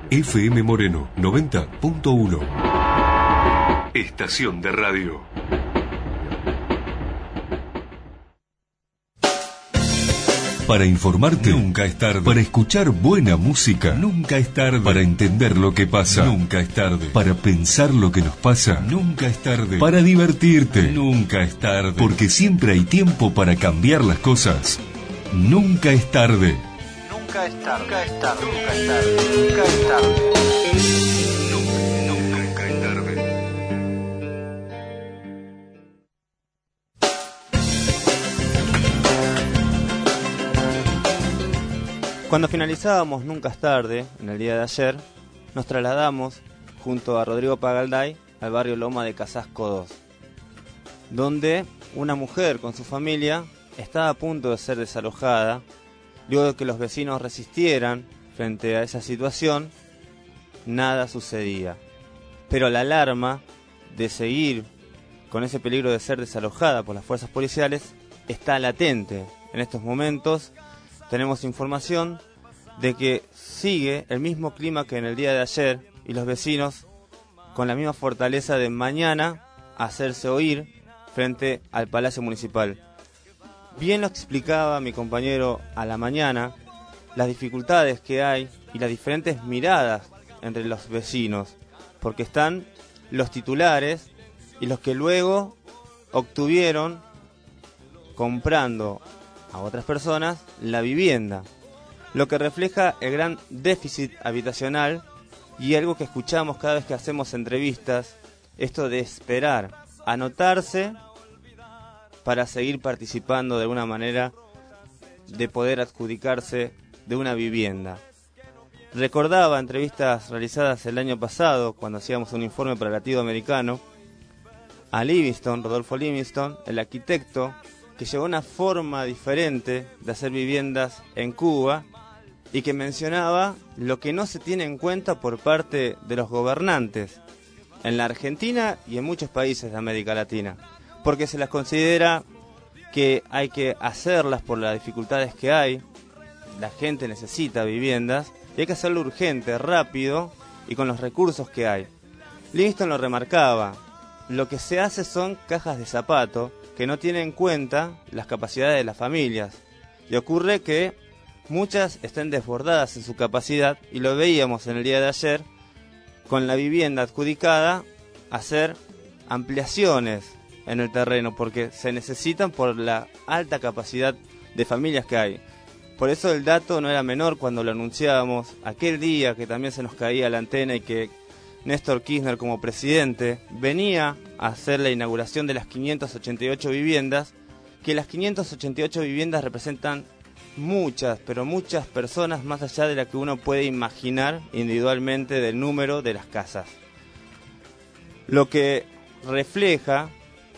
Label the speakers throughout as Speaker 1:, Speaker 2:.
Speaker 1: FM Moreno 90.1. Estación de radio. Para informarte, nunca es tarde. Para escuchar buena música, nunca es tarde. Para entender lo que pasa, nunca es tarde. Para pensar lo que nos pasa, nunca es tarde. Para divertirte, nunca es tarde. Porque siempre hay tiempo para cambiar las cosas. Nunca es tarde.
Speaker 2: Nunca es tarde. Nunca es tarde. Nunca es tarde. Nunca es tarde.
Speaker 1: Nunca es tarde.
Speaker 3: Cuando finalizábamos Nunca es tarde, en el día de ayer, nos trasladamos junto a Rodrigo Pagalday al barrio Loma de Casasco 2, donde una mujer con su familia estaba a punto de ser desalojada. Luego de que los vecinos resistieran frente a esa situación, nada sucedía. Pero la alarma de seguir con ese peligro de ser desalojada por las fuerzas policiales está latente. En estos momentos tenemos información de que sigue el mismo clima que en el día de ayer y los vecinos con la misma fortaleza de mañana hacerse oír frente al Palacio Municipal. Bien lo explicaba mi compañero a la mañana, las dificultades que hay y las diferentes miradas entre los vecinos, porque están los titulares y los que luego obtuvieron comprando a otras personas la vivienda, lo que refleja el gran déficit habitacional y algo que escuchamos cada vez que hacemos entrevistas, esto de esperar, anotarse para seguir participando de alguna manera de poder adjudicarse de una vivienda. Recordaba entrevistas realizadas el año pasado cuando hacíamos un informe para Latido Americano a Livingston, Rodolfo Livingston, el arquitecto que llevó una forma diferente de hacer viviendas en Cuba y que mencionaba lo que no se tiene en cuenta por parte de los gobernantes en la Argentina y en muchos países de América Latina, porque se las considera que hay que hacerlas por las dificultades que hay, la gente necesita viviendas y hay que hacerlo urgente, rápido y con los recursos que hay. Livingston lo remarcaba, lo que se hace son cajas de zapato que no tienen en cuenta las capacidades de las familias y ocurre que muchas estén desbordadas en su capacidad y lo veíamos en el día de ayer con la vivienda adjudicada hacer ampliaciones en el terreno porque se necesitan por la alta capacidad de familias que hay. Por eso el dato no era menor cuando lo anunciábamos aquel día que también se nos caía la antena y que Néstor Kirchner como presidente venía a hacer la inauguración de las 588 viviendas, que las 588 viviendas representan muchas, pero muchas personas más allá de la que uno puede imaginar individualmente del número de las casas. Lo que refleja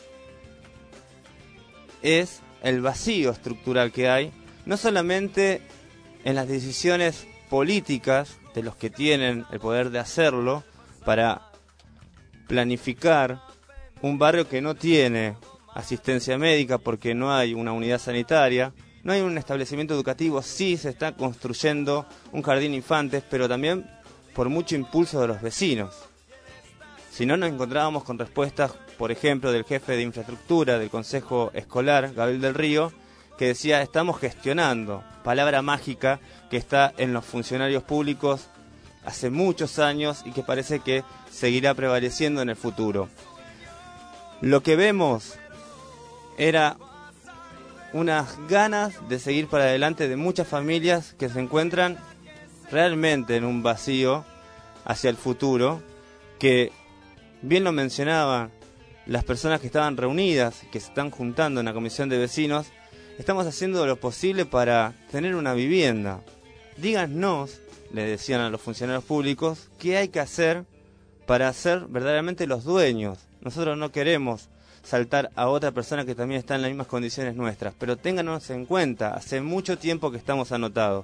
Speaker 3: es el vacío estructural que hay, no solamente en las decisiones políticas de los que tienen el poder de hacerlo para planificar un barrio que no tiene asistencia médica porque no hay una unidad sanitaria, no hay un establecimiento educativo, sí se está construyendo un jardín infantes, pero también por mucho impulso de los vecinos. Si no, nos encontrábamos con respuestas, por ejemplo, del jefe de infraestructura del Consejo Escolar, Gabriel del Río, que decía, estamos gestionando, palabra mágica que está en los funcionarios públicos hace muchos años y que parece que seguirá prevaleciendo en el futuro. Lo que vemos era unas ganas de seguir para adelante de muchas familias que se encuentran realmente en un vacío hacia el futuro, que bien lo mencionaban las personas que estaban reunidas, que se están juntando en la comisión de vecinos. Estamos haciendo lo posible para tener una vivienda. Díganos, le decían a los funcionarios públicos, qué hay que hacer para ser verdaderamente los dueños. Nosotros no queremos saltar a otra persona que también está en las mismas condiciones nuestras, pero ténganos en cuenta, hace mucho tiempo que estamos anotados.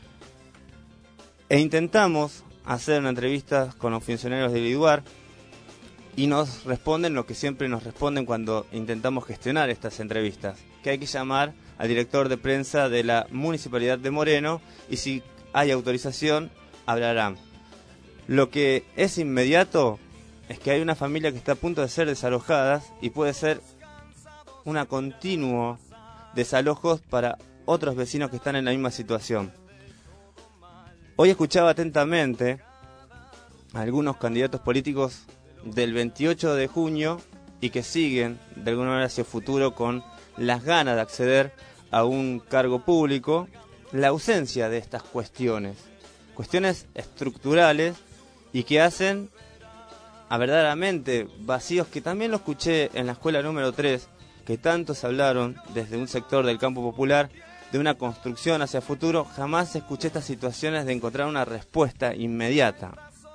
Speaker 3: E intentamos hacer una entrevista con los funcionarios del IDUAR y nos responden lo que siempre nos responden cuando intentamos gestionar estas entrevistas, que hay que llamar al director de prensa de la Municipalidad de Moreno y si hay autorización, hablarán. Lo que es inmediato es que hay una familia que está a punto de ser desalojada y puede ser una continuo desalojos para otros vecinos que están en la misma situación. Hoy escuchaba atentamente a algunos candidatos políticos del 28 de junio y que siguen de alguna manera hacia el futuro con las ganas de acceder a un cargo público, la ausencia de estas cuestiones estructurales y que hacen a verdaderamente vacíos, que también lo escuché en la escuela número 3, que tantos hablaron desde un sector del campo popular de una construcción hacia el futuro. Jamás escuché estas situaciones de encontrar una respuesta inmediata.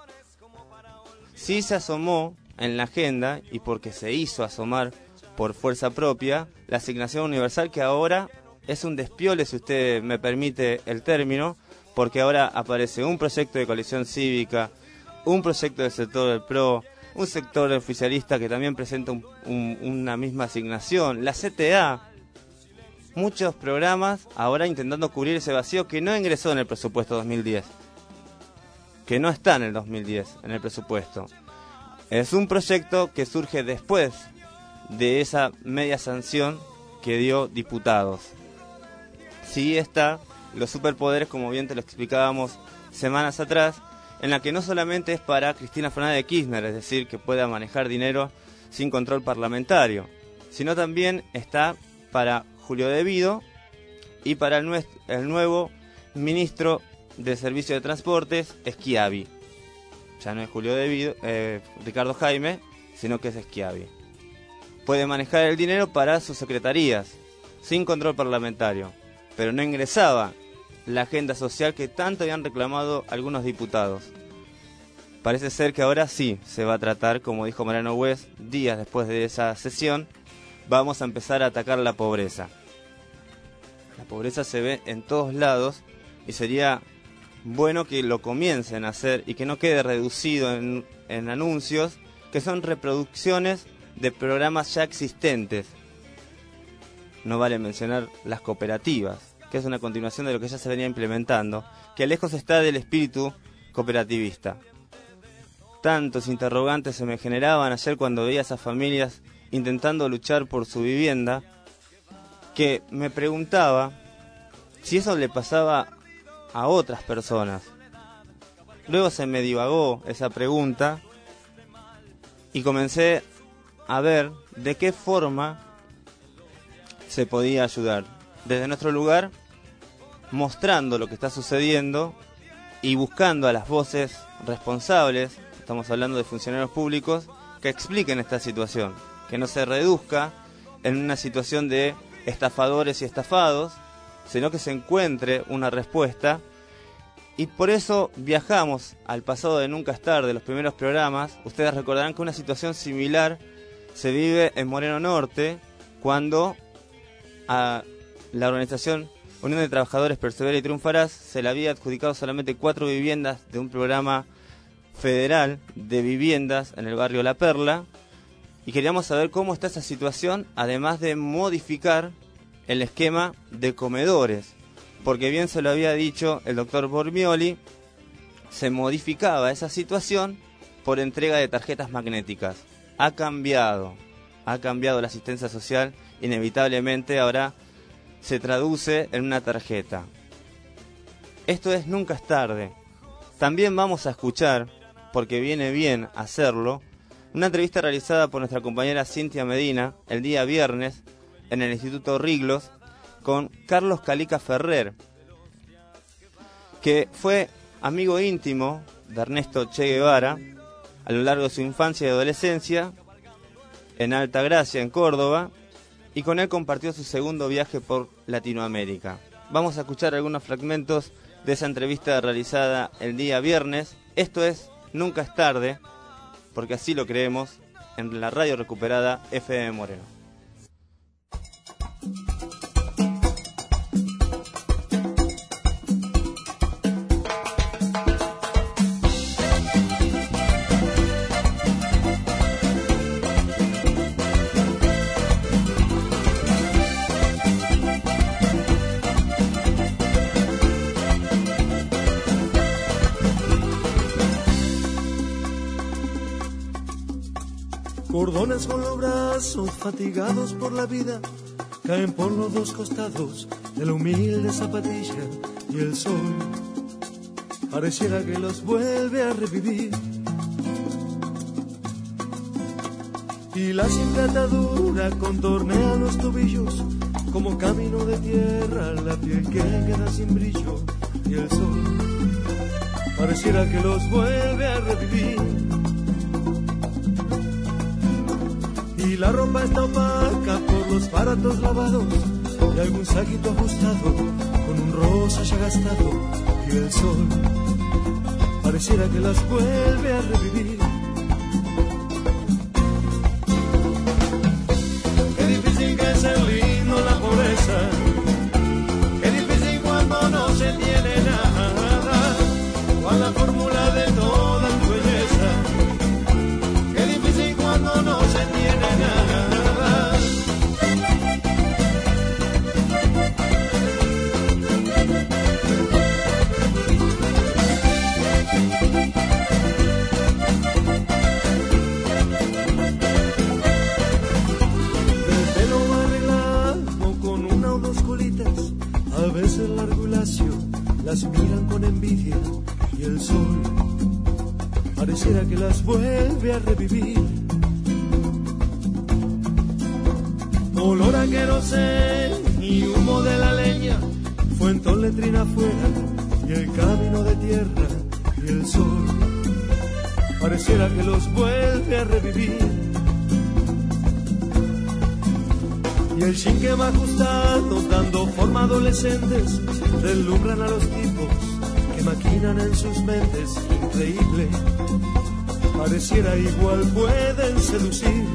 Speaker 3: Sí se asomó en la agenda, y porque se hizo asomar por fuerza propia, la asignación universal, que ahora es un despiole, si usted me permite el término, porque ahora aparece un proyecto de coalición cívica, un proyecto del sector del PRO, un sector oficialista que también presenta una misma asignación, la CTA, muchos programas ahora intentando cubrir ese vacío que no ingresó en el presupuesto 2010, que no está en el 2010, en el presupuesto. Es un proyecto que surge después de esa media sanción que dio diputados. Sí está los superpoderes, como bien te lo explicábamos semanas atrás, en la que no solamente es para Cristina Fernández de Kirchner, es decir, que pueda manejar dinero sin control parlamentario, sino también está para Julio De Vido y para el nuevo ministro de Servicio de Transportes, Schiavi. Ya no es Julio De Vido, Ricardo Jaime, sino que es Schiavi. Puede manejar el dinero para sus secretarías, sin control parlamentario, pero no ingresaba la agenda social que tanto habían reclamado algunos diputados. Parece ser que ahora sí se va a tratar, como dijo Mariano West, días después de esa sesión, vamos a empezar a atacar la pobreza. La pobreza se ve en todos lados y sería bueno que lo comiencen a hacer y que no quede reducido en anuncios que son reproducciones de programas ya existentes. No vale mencionar las cooperativas, que es una continuación de lo que ya se venía implementando, que lejos está del espíritu cooperativista. Tantos interrogantes se me generaban ayer cuando veía a esas familias intentando luchar por su vivienda, que me preguntaba si eso le pasaba a otras personas. Luego se me divagó esa pregunta y comencé a ver de qué forma se podía ayudar. Desde nuestro lugar, mostrando lo que está sucediendo y buscando a las voces responsables, estamos hablando de funcionarios públicos, que expliquen esta situación, que no se reduzca en una situación de estafadores y estafados, sino que se encuentre una respuesta. Y por eso viajamos al pasado de Nunca es Tarde, los primeros programas. Ustedes recordarán que una situación similar se vive en Moreno Norte, cuando a la organización Unión de Trabajadores Persevera y Triunfarás se le había adjudicado solamente 4 viviendas de un programa federal de viviendas en el barrio La Perla, y queríamos saber cómo está esa situación, además de modificar el esquema de comedores, porque bien se lo había dicho el doctor Bormioli, se modificaba esa situación por entrega de tarjetas magnéticas. Ha cambiado la asistencia social, inevitablemente ahora se traduce en una tarjeta. Esto es Nunca es Tarde. También vamos a escuchar, porque viene bien hacerlo, una entrevista realizada por nuestra compañera Cintia Medina el día viernes en el Instituto Riglos con Carlos Calica Ferrer, que fue amigo íntimo de Ernesto Che Guevara a lo largo de su infancia y adolescencia en Altagracia, en Córdoba, y con él compartió su segundo viaje por Latinoamérica. Vamos a escuchar algunos fragmentos de esa entrevista realizada el día viernes. Esto es Nunca es Tarde, porque así lo creemos, en la radio recuperada FM Moreno.
Speaker 4: Cordones con los brazos fatigados por la vida caen por los dos costados de la humilde zapatilla y el sol pareciera que los vuelve a revivir. Y la simple atadura contornea los tobillos como camino de tierra, la piel que queda sin brillo y el sol pareciera que los vuelve a revivir. Y la ropa está opaca por los baratos lavados y algún saquito ajustado con un rosa ya gastado y el sol pareciera que las vuelve a revivir. Qué difícil que es ser lindo la pobreza, qué difícil cuando no se tiene nada, cuál la fórmula de toda tu belleza, qué difícil cuando no se tiene nada. A veces largo y lacio las miran con envidia y el sol pareciera que las vuelve a revivir. Olor a querosén y humo de la leña, fuentón letrina afuera y el camino de tierra y el sol pareciera que los vuelve a revivir. Y el chin que va ajustado, dando forma a adolescentes, deslumbran a los tipos que maquinan en sus mentes. Increíble, pareciera igual pueden seducir.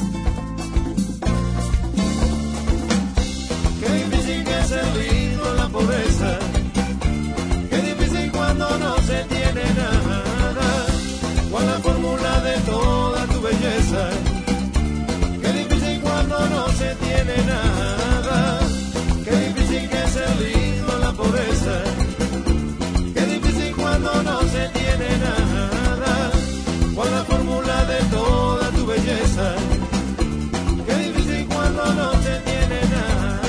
Speaker 4: Qué difícil que es ser lindo en la pobreza, qué difícil cuando no se tiene nada, cuál la fórmula de toda tu belleza, qué difícil cuando no se tiene nada, qué difícil que es ser lindo en la pobreza, qué difícil cuando no se tiene nada, cuál la fórmula de toda tu belleza, qué difícil cuando no se tiene nada.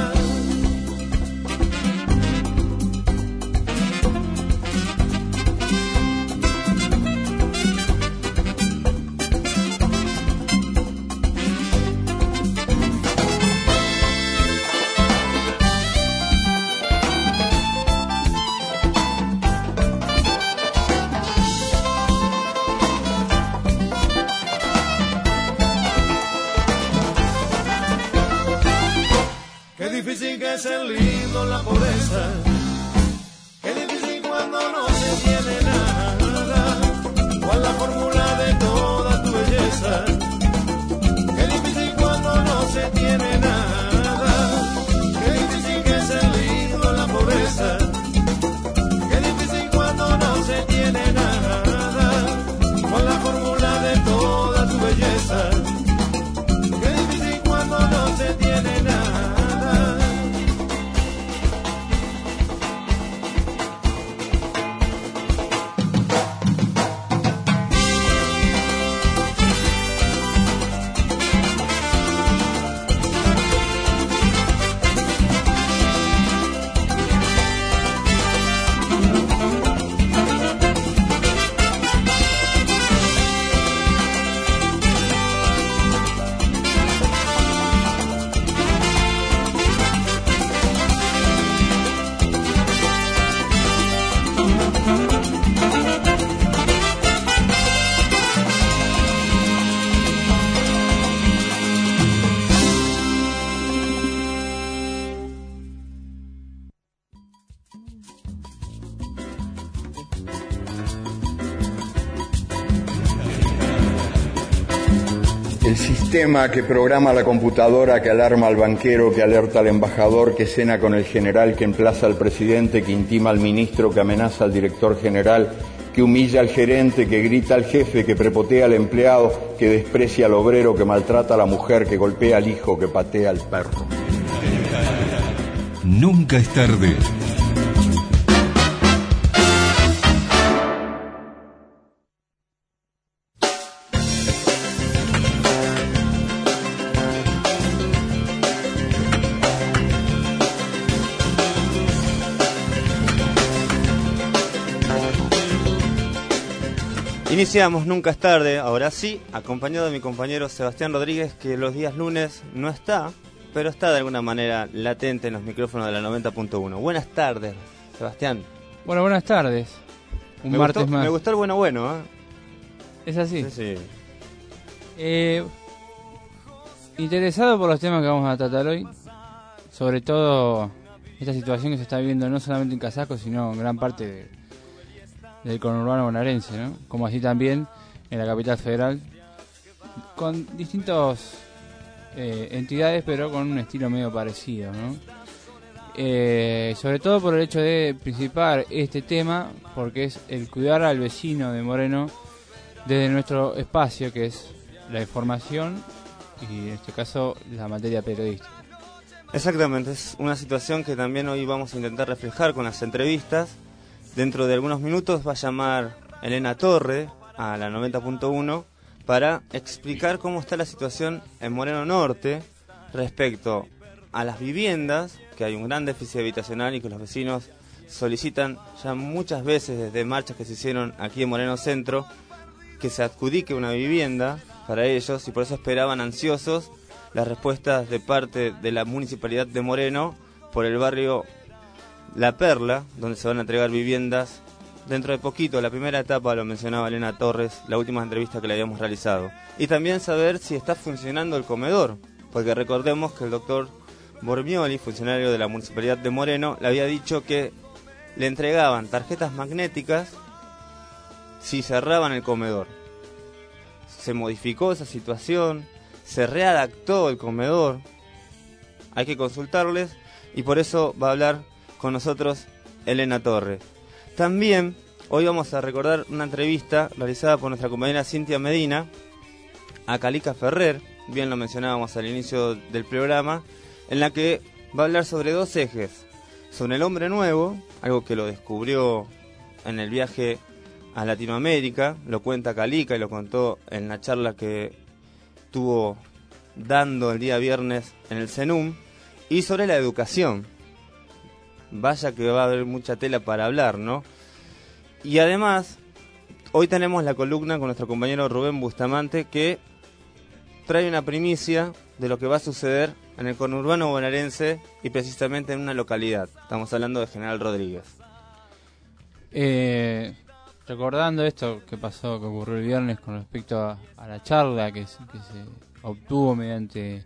Speaker 4: Qué difícil que es ser lindo en la pobreza, qué difícil cuando no se tiene nada, cuál la fórmula de toda tu belleza, qué difícil cuando no se tiene nada, qué difícil que es ser lindo en la pobreza, qué difícil cuando no se tiene nada, cuál la fórmula de toda tu belleza, qué difícil cuando no se tiene nada.
Speaker 5: El sistema que programa la computadora, que alarma al banquero, que alerta al embajador, que cena con el general, que emplaza al presidente, que intima al ministro, que amenaza al director general, que humilla al gerente, que grita al jefe, que prepotea al empleado, que desprecia al obrero, que maltrata a la mujer, que golpea al hijo, que patea al perro.
Speaker 1: Nunca es tarde.
Speaker 3: Iniciamos Nunca es tarde, ahora sí, acompañado de mi compañero Sebastián Rodríguez, que los días lunes no está, pero está de alguna manera latente en los micrófonos de la 90.1. Buenas tardes, Sebastián.
Speaker 6: Bueno, buenas tardes. Un martes más.
Speaker 3: Me gustó el bueno, ¿eh?
Speaker 6: ¿Es así?
Speaker 3: Sí.
Speaker 6: Interesado por los temas que vamos a tratar hoy, sobre todo esta situación que se está viviendo no solamente en Casasco, sino en gran parte del conurbano bonaerense, ¿no? Como así también en la capital federal, con distintas entidades, pero con un estilo medio parecido, ¿no? Sobre todo por el hecho de principar este tema, porque es el cuidar al vecino de Moreno desde nuestro espacio, que es la información y en este caso la materia periodística.
Speaker 3: Exactamente, es una situación que también hoy vamos a intentar reflejar con las entrevistas. Dentro de algunos minutos va a llamar Elena Torre a la 90.1 para explicar cómo está la situación en Moreno Norte respecto a las viviendas, que hay un gran déficit habitacional y que los vecinos solicitan ya muchas veces desde marchas que se hicieron aquí en Moreno Centro que se adjudique una vivienda para ellos, y por eso esperaban ansiosos las respuestas de parte de la Municipalidad de Moreno por el barrio La Perla, donde se van a entregar viviendas dentro de poquito. La primera etapa lo mencionaba Elena Torres, la última entrevista que le habíamos realizado. Y también saber si está funcionando el comedor, porque recordemos que el doctor Bormioli, funcionario de la Municipalidad de Moreno, le había dicho que le entregaban tarjetas magnéticas si cerraban el comedor. Se modificó esa situación, se readaptó el comedor, hay que consultarles, y por eso va a hablar con nosotros Elena Torres. También hoy vamos a recordar una entrevista realizada por nuestra compañera Cintia Medina a Calica Ferrer, bien lo mencionábamos al inicio del programa, en la que va a hablar sobre dos ejes: sobre el hombre nuevo, algo que lo descubrió en el viaje a Latinoamérica, lo cuenta Calica y lo contó en la charla que estuvo dando el día viernes en el CENUM, y sobre la educación. Vaya que va a haber mucha tela para hablar, ¿no? Y además, hoy tenemos la columna con nuestro compañero Rubén Bustamante, que trae una primicia de lo que va a suceder en el conurbano bonaerense y precisamente en una localidad. Estamos hablando de General Rodríguez.
Speaker 6: Recordando esto que pasó, que ocurrió el viernes con respecto a la charla que se obtuvo mediante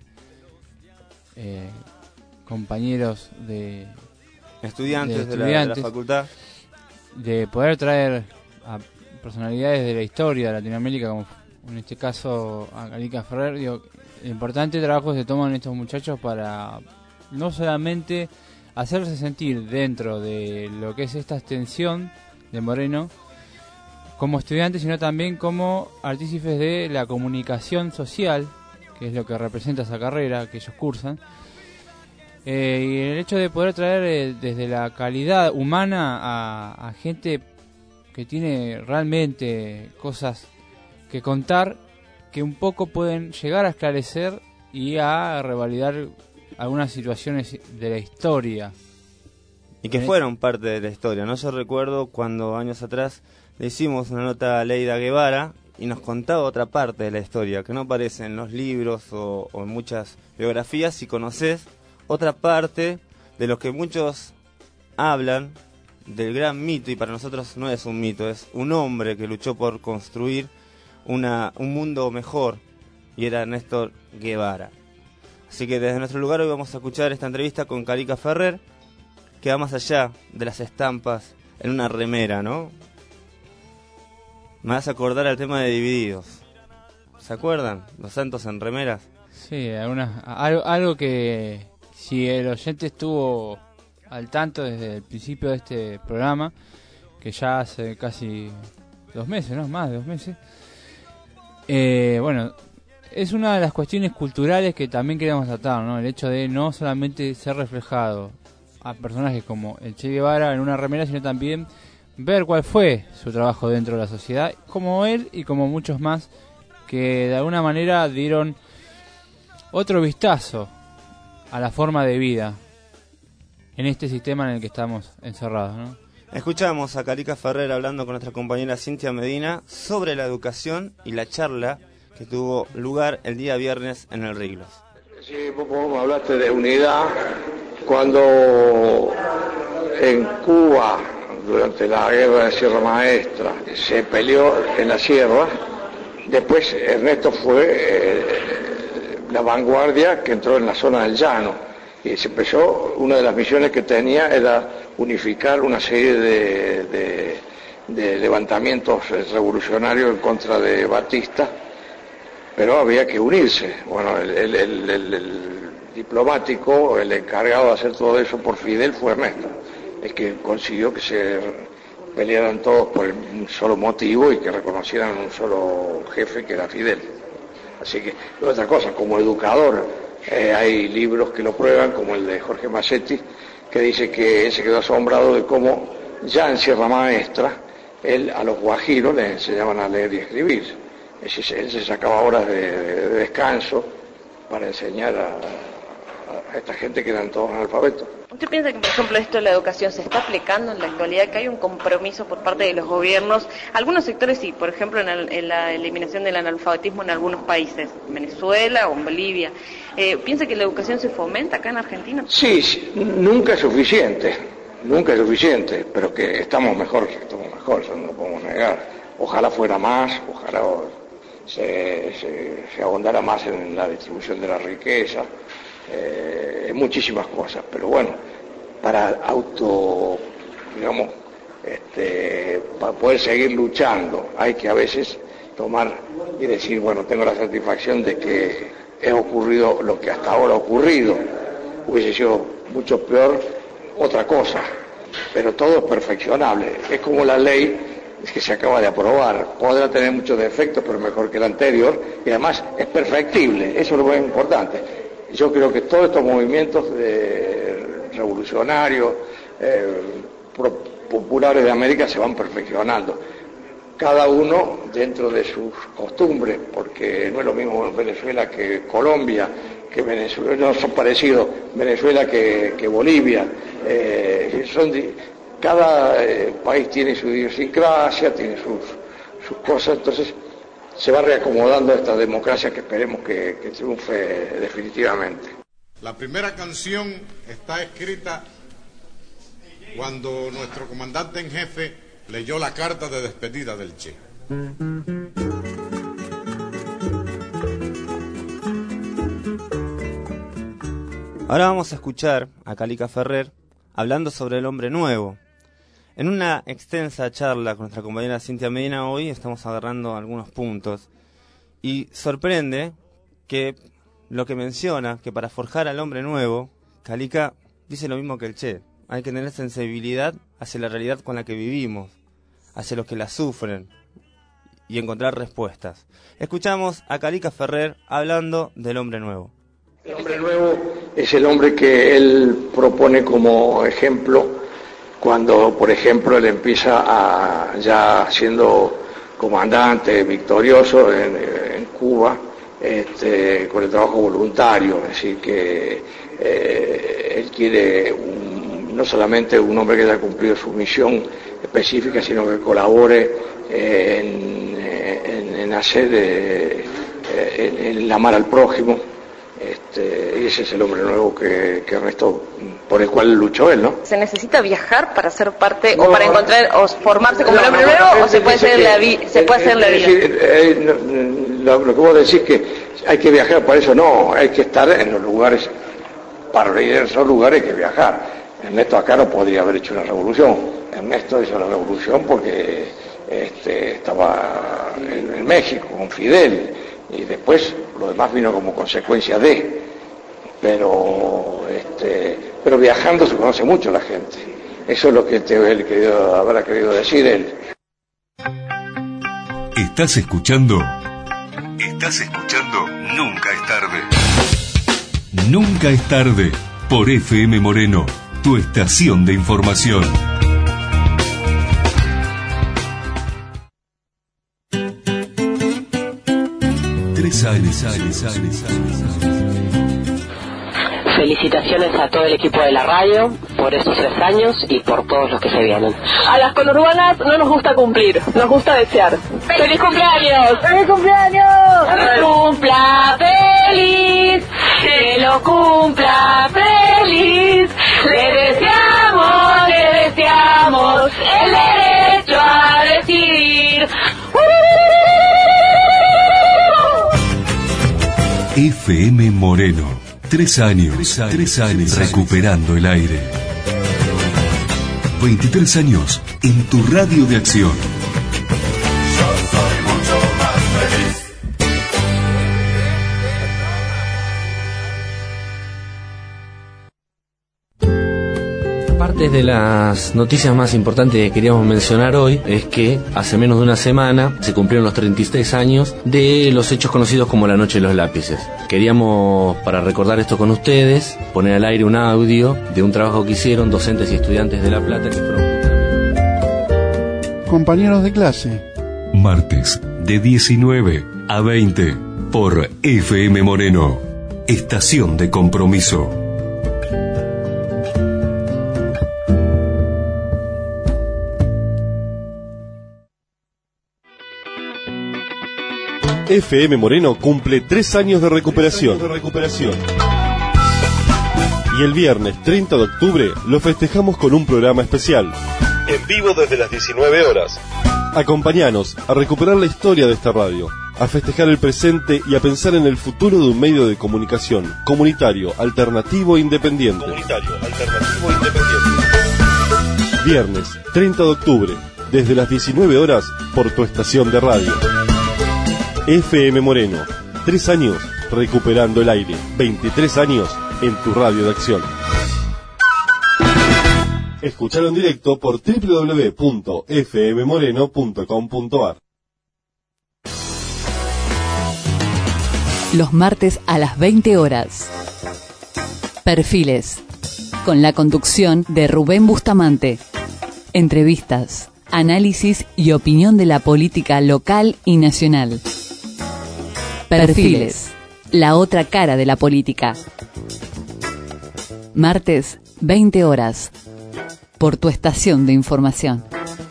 Speaker 6: compañeros de
Speaker 3: estudiantes de la facultad,
Speaker 6: de poder traer a personalidades de la historia de Latinoamérica, como en este caso a Calica Ferrer. Digo, el importante trabajo se toman estos muchachos para no solamente hacerse sentir dentro de lo que es esta extensión de Moreno como estudiantes, sino también como artífices de la comunicación social, que es lo que representa esa carrera que ellos cursan. Y el hecho de poder traer desde la calidad humana a gente que tiene realmente cosas que contar, que un poco pueden llegar a esclarecer y a revalidar algunas situaciones de la historia.
Speaker 3: Y que fueron parte de la historia, ¿no? Yo recuerdo cuando años atrás le hicimos una nota a Leida Guevara y nos contaba otra parte de la historia, que no aparece en los libros o en muchas biografías. Si conoces otra parte de lo que muchos hablan del gran mito, y para nosotros no es un mito, es un hombre que luchó por construir un mundo mejor, y era Néstor Guevara. Así que desde nuestro lugar hoy vamos a escuchar esta entrevista con Calica Ferrer, que va más allá de las estampas en una remera, ¿no? Me vas a acordar al tema de Divididos. ¿Se acuerdan? Los santos en remeras.
Speaker 6: Sí, algo que si el oyente estuvo al tanto desde el principio de este programa, que ya hace casi 2 meses, ¿no? Más de 2 meses. Bueno, es una de las cuestiones culturales que también queremos tratar, ¿no? El hecho de no solamente ser reflejado a personajes como el Che Guevara en una remera, sino también ver cuál fue su trabajo dentro de la sociedad, como él y como muchos más que de alguna manera dieron otro vistazo a la forma de vida en este sistema en el que estamos encerrados, ¿no?
Speaker 3: Escuchamos a Calica Ferrer hablando con nuestra compañera Cintia Medina sobre la educación y la charla que tuvo lugar el día viernes en el Riglos.
Speaker 7: Sí, vos hablaste de unidad cuando en Cuba, durante la guerra de Sierra Maestra, se peleó en la sierra. Después Ernesto fue la vanguardia que entró en la zona del llano y se empezó, una de las misiones que tenía era unificar una serie de levantamientos revolucionarios en contra de Batista, pero había que unirse. Bueno, el diplomático, el encargado de hacer todo eso por Fidel fue Ernesto, el que consiguió que se pelearan todos por un solo motivo y que reconocieran un solo jefe que era Fidel. Así que, otra cosa, como educador, hay libros que lo prueban, como el de Jorge Massetti, que dice que él se quedó asombrado de cómo ya en Sierra Maestra, él a los guajiros les enseñaban a leer y escribir. Él se sacaba horas de descanso para enseñar a esta gente que eran todos analfabetos.
Speaker 8: ¿Usted piensa que, por ejemplo, esto de la educación se está aplicando en la actualidad, que hay un compromiso por parte de los gobiernos? Algunos sectores sí, por ejemplo, en la eliminación del analfabetismo en algunos países, en Venezuela o en Bolivia. ¿Piensa que la educación se fomenta acá en Argentina?
Speaker 7: Sí, nunca es suficiente, pero que estamos mejor, eso no lo podemos negar. Ojalá fuera más, ojalá se abondara más en la distribución de la riqueza, en muchísimas cosas, pero bueno, para para poder seguir luchando, hay que a veces tomar y decir, bueno, tengo la satisfacción de que he ocurrido lo que hasta ahora ha ocurrido. Hubiese sido mucho peor otra cosa, pero todo es perfeccionable. Es como la ley que se acaba de aprobar, podrá tener muchos defectos, pero mejor que la anterior, y además es perfectible, eso es lo más importante. Yo creo que todos estos movimientos revolucionarios, populares de América se van perfeccionando, cada uno dentro de sus costumbres, porque no es lo mismo Venezuela que Colombia, que Venezuela, no son parecidos Venezuela que Bolivia, cada país tiene su idiosincrasia, tiene sus cosas, entonces se va reacomodando esta democracia que esperemos que triunfe definitivamente.
Speaker 9: La primera canción está escrita cuando nuestro comandante en jefe leyó la carta de despedida del Che.
Speaker 3: Ahora vamos a escuchar a Calica Ferrer hablando sobre el hombre nuevo. En una extensa charla con nuestra compañera Cintia Medina hoy estamos agarrando algunos puntos y sorprende que lo que menciona, que para forjar al hombre nuevo, Calica dice lo mismo que el Che. Hay que tener sensibilidad hacia la realidad con la que vivimos, hacia los que la sufren y encontrar respuestas. Escuchamos a Calica Ferrer hablando del hombre nuevo.
Speaker 7: El hombre nuevo es el hombre que él propone como ejemplo cuando, por ejemplo, él empieza ya siendo comandante victorioso en Cuba, con el trabajo voluntario, es decir, que él quiere no solamente un hombre que haya cumplido su misión específica, sino que colabore en hacer, en amar al prójimo. Y ese es el hombre nuevo que Ernesto, por el cual luchó él, ¿no?
Speaker 8: ¿Se necesita viajar para ser parte o para encontrar o formarse como el hombre nuevo o se puede hacer la vida?
Speaker 7: Lo que vos decís que hay que viajar, por eso no, hay que estar en los lugares, para ir a esos lugares hay que viajar. Ernesto acá no podría haber hecho una revolución. Ernesto hizo la revolución porque estaba en México con Fidel y después lo demás vino como consecuencia de, pero viajando se conoce mucho la gente. Eso es lo que habrá querido decir él.
Speaker 1: Estás escuchando Nunca es tarde. Nunca es tarde por FM Moreno, tu estación de información.
Speaker 10: Felicitaciones a todo el equipo de la radio por estos 3 años y por todos los que se vienen.
Speaker 11: A las conurbanas no nos gusta cumplir, nos gusta desear. ¡Feliz cumpleaños! ¡Feliz cumpleaños!
Speaker 10: ¡Que lo cumpla feliz! ¡Que lo cumpla feliz! Le deseamos el derecho a decidir.
Speaker 1: FM Moreno. 3 años recuperando el aire. 23 años en tu radio de acción.
Speaker 12: Parte de las noticias más importantes que queríamos mencionar hoy es que hace menos de una semana se cumplieron los 33 años de los hechos conocidos como la Noche de los Lápices. Queríamos, para recordar esto con ustedes, poner al aire un audio de un trabajo que hicieron docentes y estudiantes de La Plata que fueron...
Speaker 13: Compañeros de clase.
Speaker 1: Martes de 19 a 20 por FM Moreno. Estación de compromiso.
Speaker 14: FM Moreno cumple 3 años de recuperación. Y el viernes 30 de octubre lo festejamos con un programa especial. En vivo desde las 19 horas. Acompáñanos a recuperar la historia de esta radio, a festejar el presente y a pensar en el futuro de un medio de comunicación comunitario, alternativo e independiente. Viernes 30 de octubre, desde las 19 horas, por tu estación de radio. FM Moreno, 3 años recuperando el aire, 23 años en tu radio de acción. Escuchalo en directo por www.fmmoreno.com.ar.
Speaker 15: Los martes a las 20 horas. Perfiles, con la conducción de Rubén Bustamante. Entrevistas, análisis y opinión de la política local y nacional. Perfiles, la otra cara de la política. Martes, 20 horas, por tu estación de información.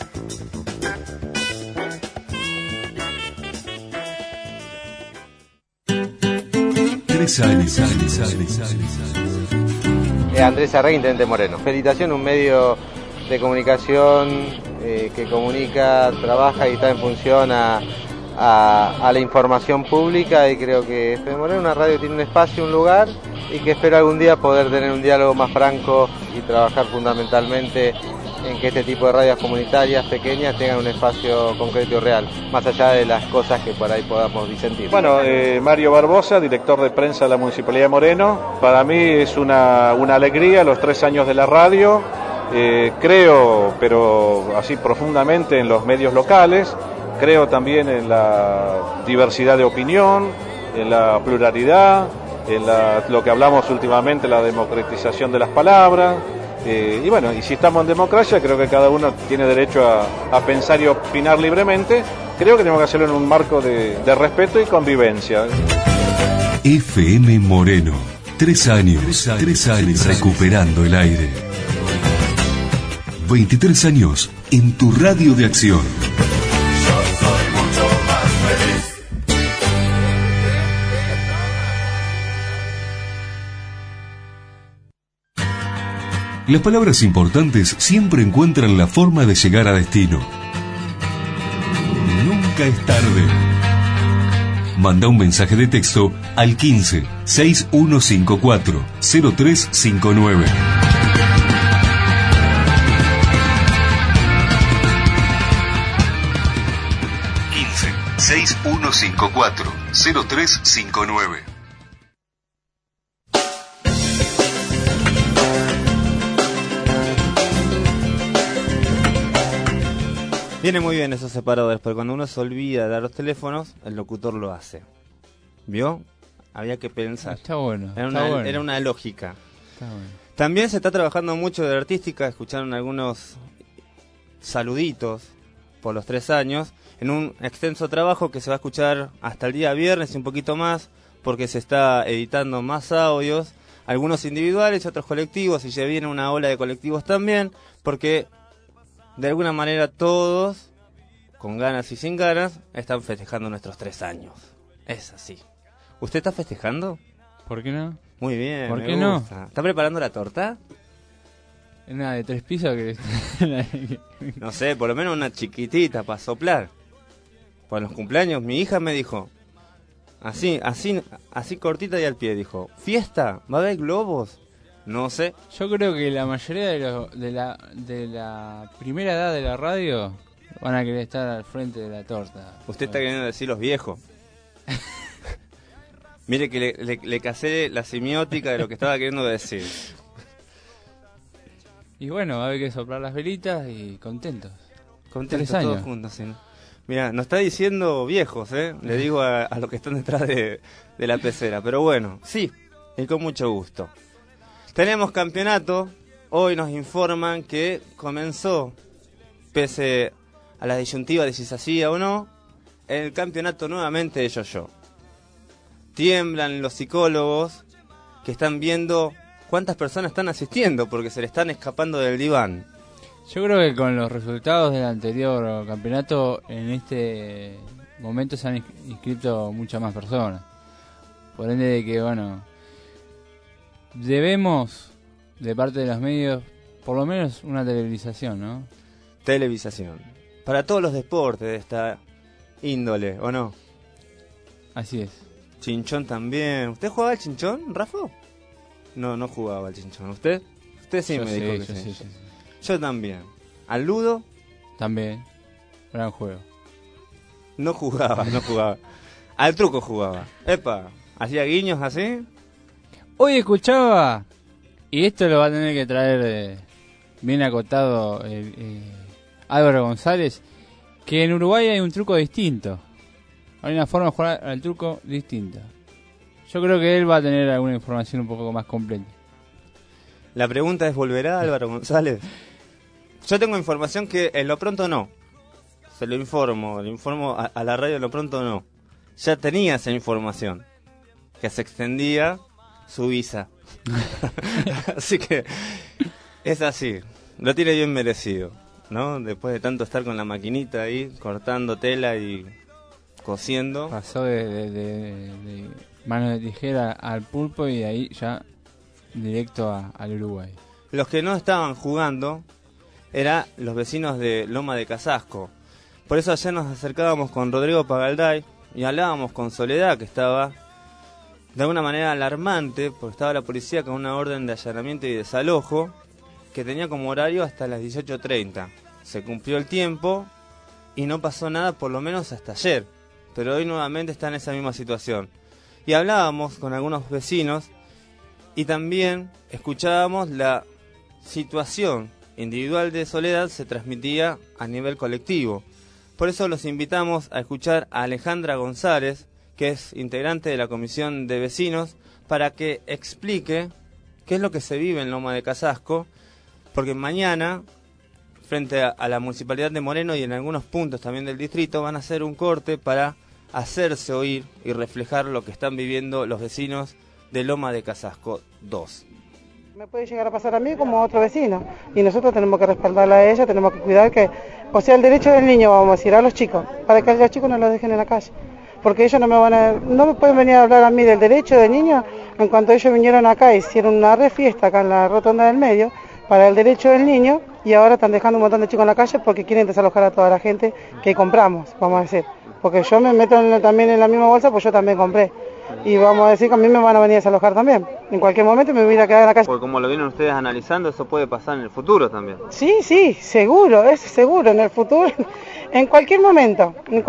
Speaker 16: Andrés Arrey, Intendente Moreno. Felicitación, un medio de comunicación que comunica, trabaja y está en función a la información pública, y creo que FM Moreno, una radio que tiene un espacio, un lugar, y que espero algún día poder tener un diálogo más franco y trabajar fundamentalmente en que este tipo de radios comunitarias pequeñas tengan un espacio concreto y real, más allá de las cosas que por ahí podamos disentir.
Speaker 17: Bueno, Mario Barbosa, director de prensa de la Municipalidad de Moreno. Para mí es una alegría los 3 años de la radio. Creo, pero así profundamente, en los medios locales. Creo también en la diversidad de opinión, en la pluralidad, en lo que hablamos últimamente, la democratización de las palabras. Y bueno, y si estamos en democracia, creo que cada uno tiene derecho a pensar y opinar libremente. Creo que tenemos que hacerlo en un marco de respeto y convivencia.
Speaker 1: FM Moreno, 3 años recuperando el aire. 23 años en tu radio de acción. Las palabras importantes siempre encuentran la forma de llegar a destino. Nunca es tarde. Manda un mensaje de texto al 15 6154 0359. 6154 0359.
Speaker 3: Viene muy bien esos separadores, porque cuando uno se olvida de dar los teléfonos, el locutor lo hace. ¿Vio? Había que pensar.
Speaker 6: Está bueno.
Speaker 3: Era una lógica.
Speaker 6: Está bueno.
Speaker 3: También se está trabajando mucho de la artística. Escucharon algunos saluditos por los 3 años, en un extenso trabajo que se va a escuchar hasta el día viernes y un poquito más, porque se está editando más audios Algunos individuales, otros colectivos, y ya viene una ola de colectivos también, porque de alguna manera todos, con ganas y sin ganas, están festejando nuestros 3 años. Es así. ¿Usted está festejando?
Speaker 6: ¿Por qué no?
Speaker 3: Muy bien.
Speaker 6: ¿Por qué no?
Speaker 3: ¿Está preparando la torta?
Speaker 6: Una de 3 pisos que...
Speaker 3: No sé, por lo menos una chiquitita para soplar. Por los cumpleaños, mi hija me dijo, así cortita y al pie, dijo, ¿fiesta? ¿Va a haber globos? No sé.
Speaker 6: Yo creo que la mayoría de la primera edad de la radio van a querer estar al frente de la torta.
Speaker 3: Usted está queriendo decir los viejos. Mire que le casé la semiótica de lo que estaba queriendo decir.
Speaker 6: Y bueno, va a haber que soplar las velitas y contentos.
Speaker 3: Contentos
Speaker 6: 3 años.
Speaker 3: todos juntos, ¿sí? Mira, nos está diciendo viejos, le digo a los que están detrás de la pecera. Pero bueno, sí, y con mucho gusto. Tenemos campeonato. Hoy nos informan que comenzó, pese a la disyuntiva de si se hacía o no, el campeonato nuevamente de yo-yo. Tiemblan los psicólogos que están viendo cuántas personas están asistiendo porque se le están escapando del diván.
Speaker 6: Yo creo que con los resultados del anterior campeonato, en este momento se han inscrito muchas más personas. Por ende de que, bueno, debemos, de parte de los medios, por lo menos una televisación, ¿no?
Speaker 3: Televisación. Para todos los deportes de esta índole, ¿o no?
Speaker 6: Así es.
Speaker 3: Chinchón también. ¿Usted jugaba al chinchón, Rafa? No jugaba al chinchón. ¿Usted? Usted sí
Speaker 6: yo
Speaker 3: me dijo que sí. Yo también. ¿Al ludo?
Speaker 6: También. Gran juego.
Speaker 3: No jugaba. Al truco jugaba. Epa, ¿hacía guiños así?
Speaker 6: Hoy escuchaba, y esto lo va a tener que traer bien acotado Álvaro González, que en Uruguay hay un truco distinto. Hay una forma de jugar al truco distinta. Yo creo que él va a tener alguna información un poco más completa.
Speaker 3: La pregunta es, ¿volverá Álvaro González? Yo tengo información que en lo pronto no. Se lo informo, a la radio en lo pronto no. Ya tenía esa información, que se extendía su visa. Así que es así, lo tiene bien merecido, ¿no? Después de tanto estar con la maquinita ahí, cortando tela y cosiendo.
Speaker 6: Pasó de mano de tijera al pulpo y de ahí ya directo al Uruguay.
Speaker 3: Los que no estaban jugando eran los vecinos de Loma de Casasco. Por eso ayer nos acercábamos con Rodrigo Pagalday y hablábamos con Soledad, que estaba de alguna manera alarmante, porque estaba la policía con una orden de allanamiento y desalojo que tenía como horario hasta las 18:30. Se cumplió el tiempo y no pasó nada, por lo menos hasta ayer, pero hoy nuevamente está en esa misma situación. Y hablábamos con algunos vecinos y también escuchábamos la situación individual de Soledad se transmitía a nivel colectivo. Por eso los invitamos a escuchar a Alejandra González, que es integrante de la Comisión de Vecinos, para que explique qué es lo que se vive en Loma de Casasco, porque mañana, frente a la Municipalidad de Moreno y en algunos puntos también del distrito, van a hacer un corte para hacerse oír y reflejar lo que están viviendo los vecinos de Loma de Casasco 2.
Speaker 13: Me puede llegar a pasar a mí como a otro vecino, y nosotros tenemos que respaldarla a ella, tenemos que cuidar que, o sea, el derecho del niño, vamos a decir, a los chicos, para que a los chicos no los dejen en la calle, porque ellos no me pueden venir a hablar a mí del derecho del niño, en cuanto ellos vinieron acá, hicieron una refiesta acá en la rotonda del medio, para el derecho del niño, y ahora están dejando un montón de chicos en la calle porque quieren desalojar a toda la gente que compramos, vamos a decir, porque yo me meto también en la misma bolsa, pues yo también compré. Y vamos a decir que a mí me van a venir a desalojar también. En cualquier momento me voy a quedar en la calle.
Speaker 3: Porque como lo vienen ustedes analizando, eso puede pasar en el futuro también.
Speaker 13: Sí, seguro, es seguro, en el futuro, en cualquier momento, en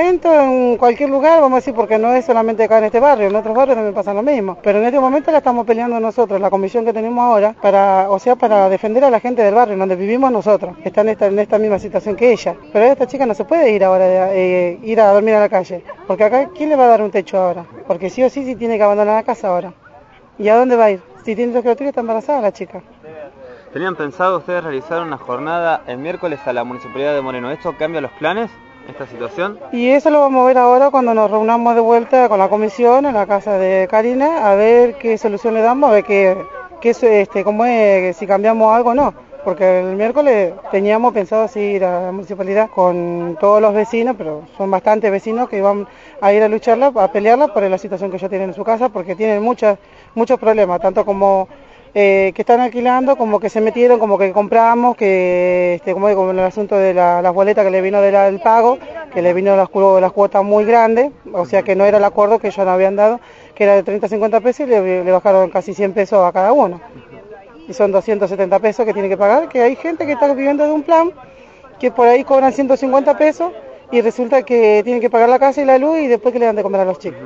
Speaker 13: cualquier lugar, vamos a decir, porque no es solamente acá en este barrio, en otros barrios también pasa lo mismo. Pero en este momento la estamos peleando nosotros, la comisión que tenemos ahora, para defender a la gente del barrio, donde vivimos nosotros, que está en esta misma situación que ella. Pero esta chica no se puede ir ahora, ir a dormir a la calle, porque acá, ¿quién le va a dar un techo ahora? Porque sí o sí tiene que abandonar la casa ahora. ¿Y a dónde va a ir? Si tiene 2 criaturas, está embarazada la chica.
Speaker 3: ¿Tenían pensado ustedes realizar una jornada el miércoles a la Municipalidad de Moreno? ¿Esto cambia los planes? esta situación?
Speaker 13: Y eso lo vamos a ver ahora cuando nos reunamos de vuelta con la comisión en la casa de Karina, a ver qué solución le damos, a ver cómo es, si cambiamos algo o no. Porque el miércoles teníamos pensado así ir a la municipalidad con todos los vecinos, pero son bastantes vecinos que van a ir a lucharla, a pelearla por la situación que ellos tienen en su casa, porque tienen muchos problemas, tanto como que están alquilando, como que se metieron, como que compramos, que como el asunto de las boletas que le vino del pago, que le vino las cuotas muy grandes, o sea que no era el acuerdo que ellos nos habían dado, que era de 30 a 50 pesos y le bajaron casi 100 pesos a cada uno. Y son 270 pesos que tiene que pagar, que hay gente que está viviendo de un plan, que por ahí cobran 150 pesos y resulta que tienen que pagar la casa y la luz y después que le dan de comer a los chicos.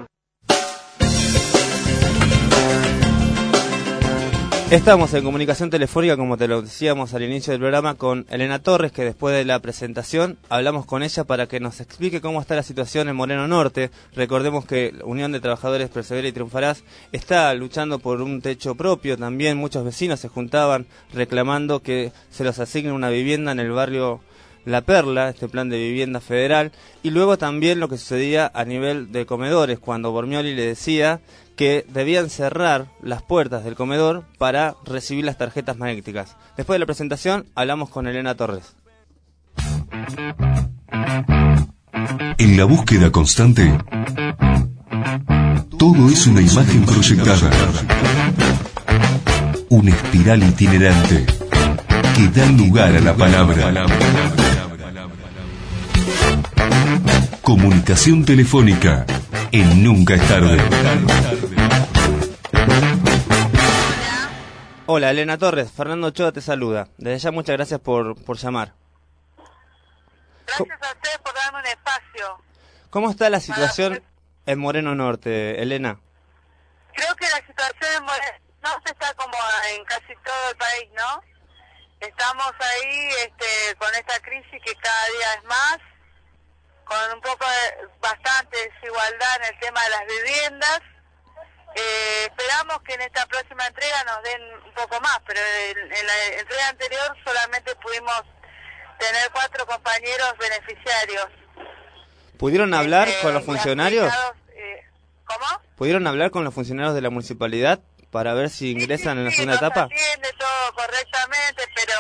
Speaker 3: Estamos en comunicación telefónica, como te lo decíamos al inicio del programa, con Elena Torres, que después de la presentación hablamos con ella para que nos explique cómo está la situación en Moreno Norte. Recordemos que la Unión de Trabajadores Persevera y Triunfarás está luchando por un techo propio. También muchos vecinos se juntaban reclamando que se los asigne una vivienda en el barrio La Perla, este plan de vivienda federal. Y luego también lo que sucedía a nivel de comedores, cuando Bormioli le decía que debían cerrar las puertas del comedor para recibir las tarjetas magnéticas. Después de la presentación hablamos con Elena Torres.
Speaker 1: En la búsqueda constante, todo es una imagen proyectada, una espiral itinerante que da lugar a la palabra. Comunicación telefónica en Nunca es tarde.
Speaker 3: Hola, Elena Torres, Fernando Ochoa te saluda. Desde ya muchas gracias por llamar.
Speaker 18: Gracias a ustedes por darme un espacio.
Speaker 3: ¿Cómo está la situación en Moreno Norte, Elena?
Speaker 18: Creo que la situación en Moreno Norte está como en casi todo el país, ¿no? Estamos ahí con esta crisis que cada día es más, con un poco de bastante desigualdad en el tema de las viviendas. Esperamos que en esta próxima entrega nos den un poco más, pero en la entrega anterior solamente pudimos tener 4 compañeros beneficiarios.
Speaker 3: ¿Pudieron hablar con los funcionarios?
Speaker 18: ¿Cómo?
Speaker 3: ¿Pudieron hablar con los funcionarios de la municipalidad para ver si ingresan en la segunda etapa?
Speaker 18: Sí, atiende todo correctamente, pero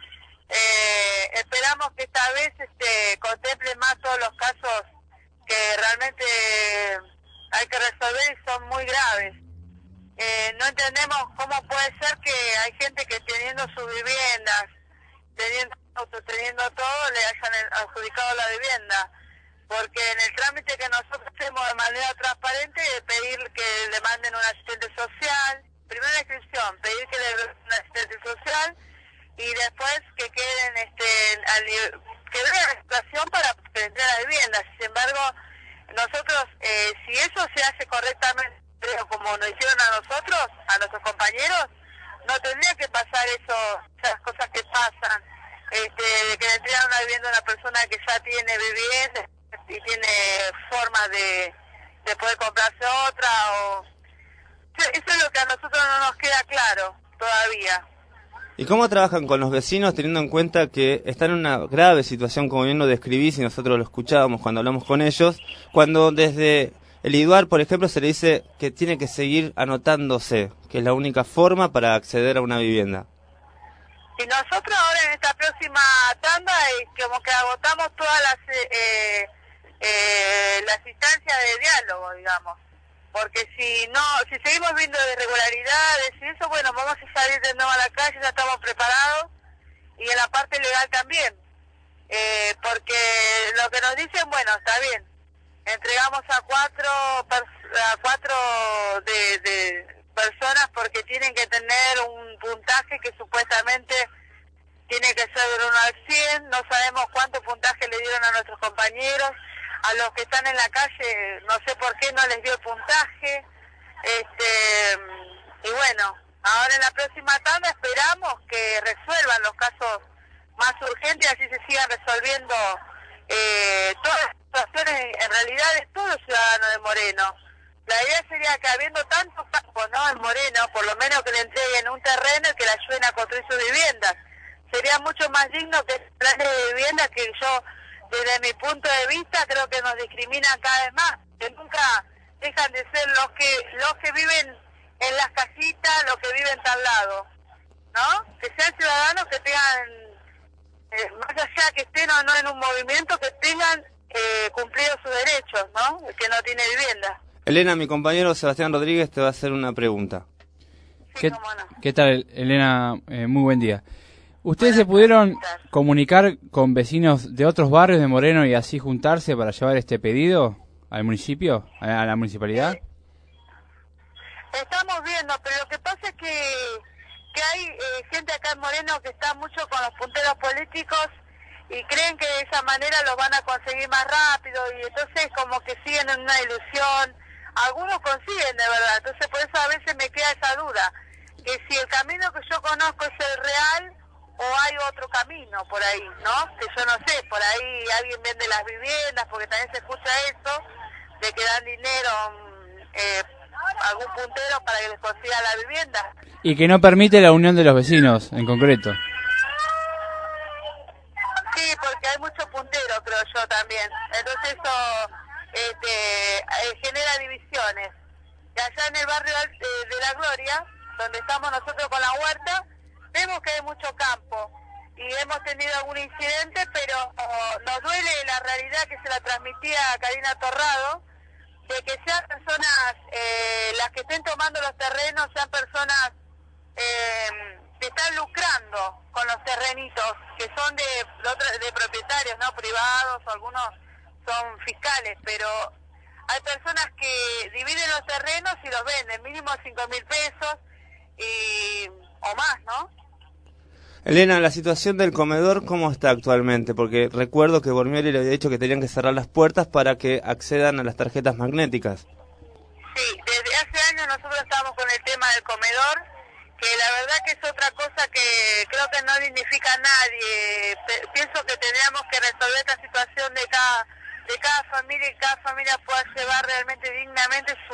Speaker 18: esperamos que esta vez contemple más todos los casos que realmente hay que resolver y son muy graves. No entendemos cómo puede ser que hay gente que teniendo sus viviendas, teniendo auto, teniendo todo, le hayan adjudicado la vivienda. Porque en el trámite que nosotros hacemos de manera transparente, pedir que le manden un asistente social, primero la inscripción, pedir que le den un asistente social y después que queden que vean la situación para que entre a la vivienda. Sin embargo, nosotros, si eso se hace correctamente, como nos hicieron a nosotros, a nuestros compañeros, no tendría que pasar esas cosas que pasan, de que le entregan una vivienda a una persona que ya tiene vivienda y tiene forma de poder comprarse otra. Eso es lo que a nosotros no nos queda claro todavía.
Speaker 3: ¿Y cómo trabajan con los vecinos teniendo en cuenta que están en una grave situación, como bien lo describís y nosotros lo escuchábamos cuando hablamos con ellos, cuando desde el IDUAR, por ejemplo, se le dice que tiene que seguir anotándose, que es la única forma para acceder a una vivienda?
Speaker 18: Y nosotros ahora en esta próxima tanda como que agotamos todas las instancias de diálogo, digamos. Porque si seguimos viendo irregularidades y eso, bueno, vamos a salir de nuevo a la calle, ya estamos preparados, y en la parte legal también. Porque lo que nos dicen, bueno, está bien, entregamos a cuatro de personas porque tienen que tener un puntaje que supuestamente tiene que ser del 1 al 100, no sabemos cuánto puntaje le dieron a nuestros compañeros. A los que están en la calle, no sé por qué no les dio el puntaje. Y bueno, ahora en la próxima tanda esperamos que resuelvan los casos más urgentes, así se sigan resolviendo todas las situaciones, en realidad es todo ciudadano de Moreno. La idea sería que habiendo tantos campos, ¿no?, en Moreno, por lo menos que le entreguen un terreno y que le ayuden a construir sus viviendas. Sería mucho más digno que planes de vivienda que yo desde mi punto de vista, creo que nos discriminan cada vez más, que nunca dejan de ser los que viven en las casitas, los que viven al lado, ¿no? Que sean ciudadanos que tengan, más allá que estén o no en un movimiento, que tengan cumplido sus derechos, ¿no? El que no tiene vivienda.
Speaker 3: Elena, mi compañero Sebastián Rodríguez te va a hacer una pregunta.
Speaker 18: Sí, cómo no.
Speaker 6: ¿Qué tal, Elena? Muy buen día. ¿Ustedes se pudieron comunicar con vecinos de otros barrios de Moreno y así juntarse para llevar este pedido al municipio, a la municipalidad?
Speaker 18: Estamos viendo, pero lo que pasa es que hay gente acá en Moreno que está mucho con los punteros políticos y creen que de esa manera lo van a conseguir más rápido y entonces como que siguen en una ilusión. Algunos consiguen de verdad, entonces por eso a veces me queda esa duda, que si el camino que yo conozco es el real o hay otro camino por ahí, ¿no? Que yo no sé, por ahí alguien vende las viviendas, porque también se escucha eso, de que dan dinero a algún puntero para que les consiga la vivienda.
Speaker 6: Y que no permite la unión de los vecinos, en concreto.
Speaker 18: Sí, porque hay muchos punteros, creo yo también. Entonces eso genera divisiones. Y allá en el barrio de La Gloria, donde estamos nosotros con la huerta, vemos que hay mucho campo y hemos tenido algún incidente, pero nos duele la realidad que se la transmitía a Karina Torrado, de que sean personas, las que estén tomando los terrenos, sean personas que están lucrando con los terrenitos, que son de propietarios, no privados, o algunos son fiscales, pero hay personas que dividen los terrenos y los venden, mínimo 5.000 pesos o más, ¿no?
Speaker 3: Elena, la situación del comedor, ¿cómo está actualmente? Porque recuerdo que Bormioli le había dicho que tenían que cerrar las puertas para que accedan a las tarjetas magnéticas.
Speaker 18: Sí, desde hace años nosotros estamos con el tema del comedor, que la verdad que es otra cosa que creo que no dignifica a nadie. Pienso que tendríamos que resolver esta situación de cada familia y cada familia pueda llevar realmente dignamente su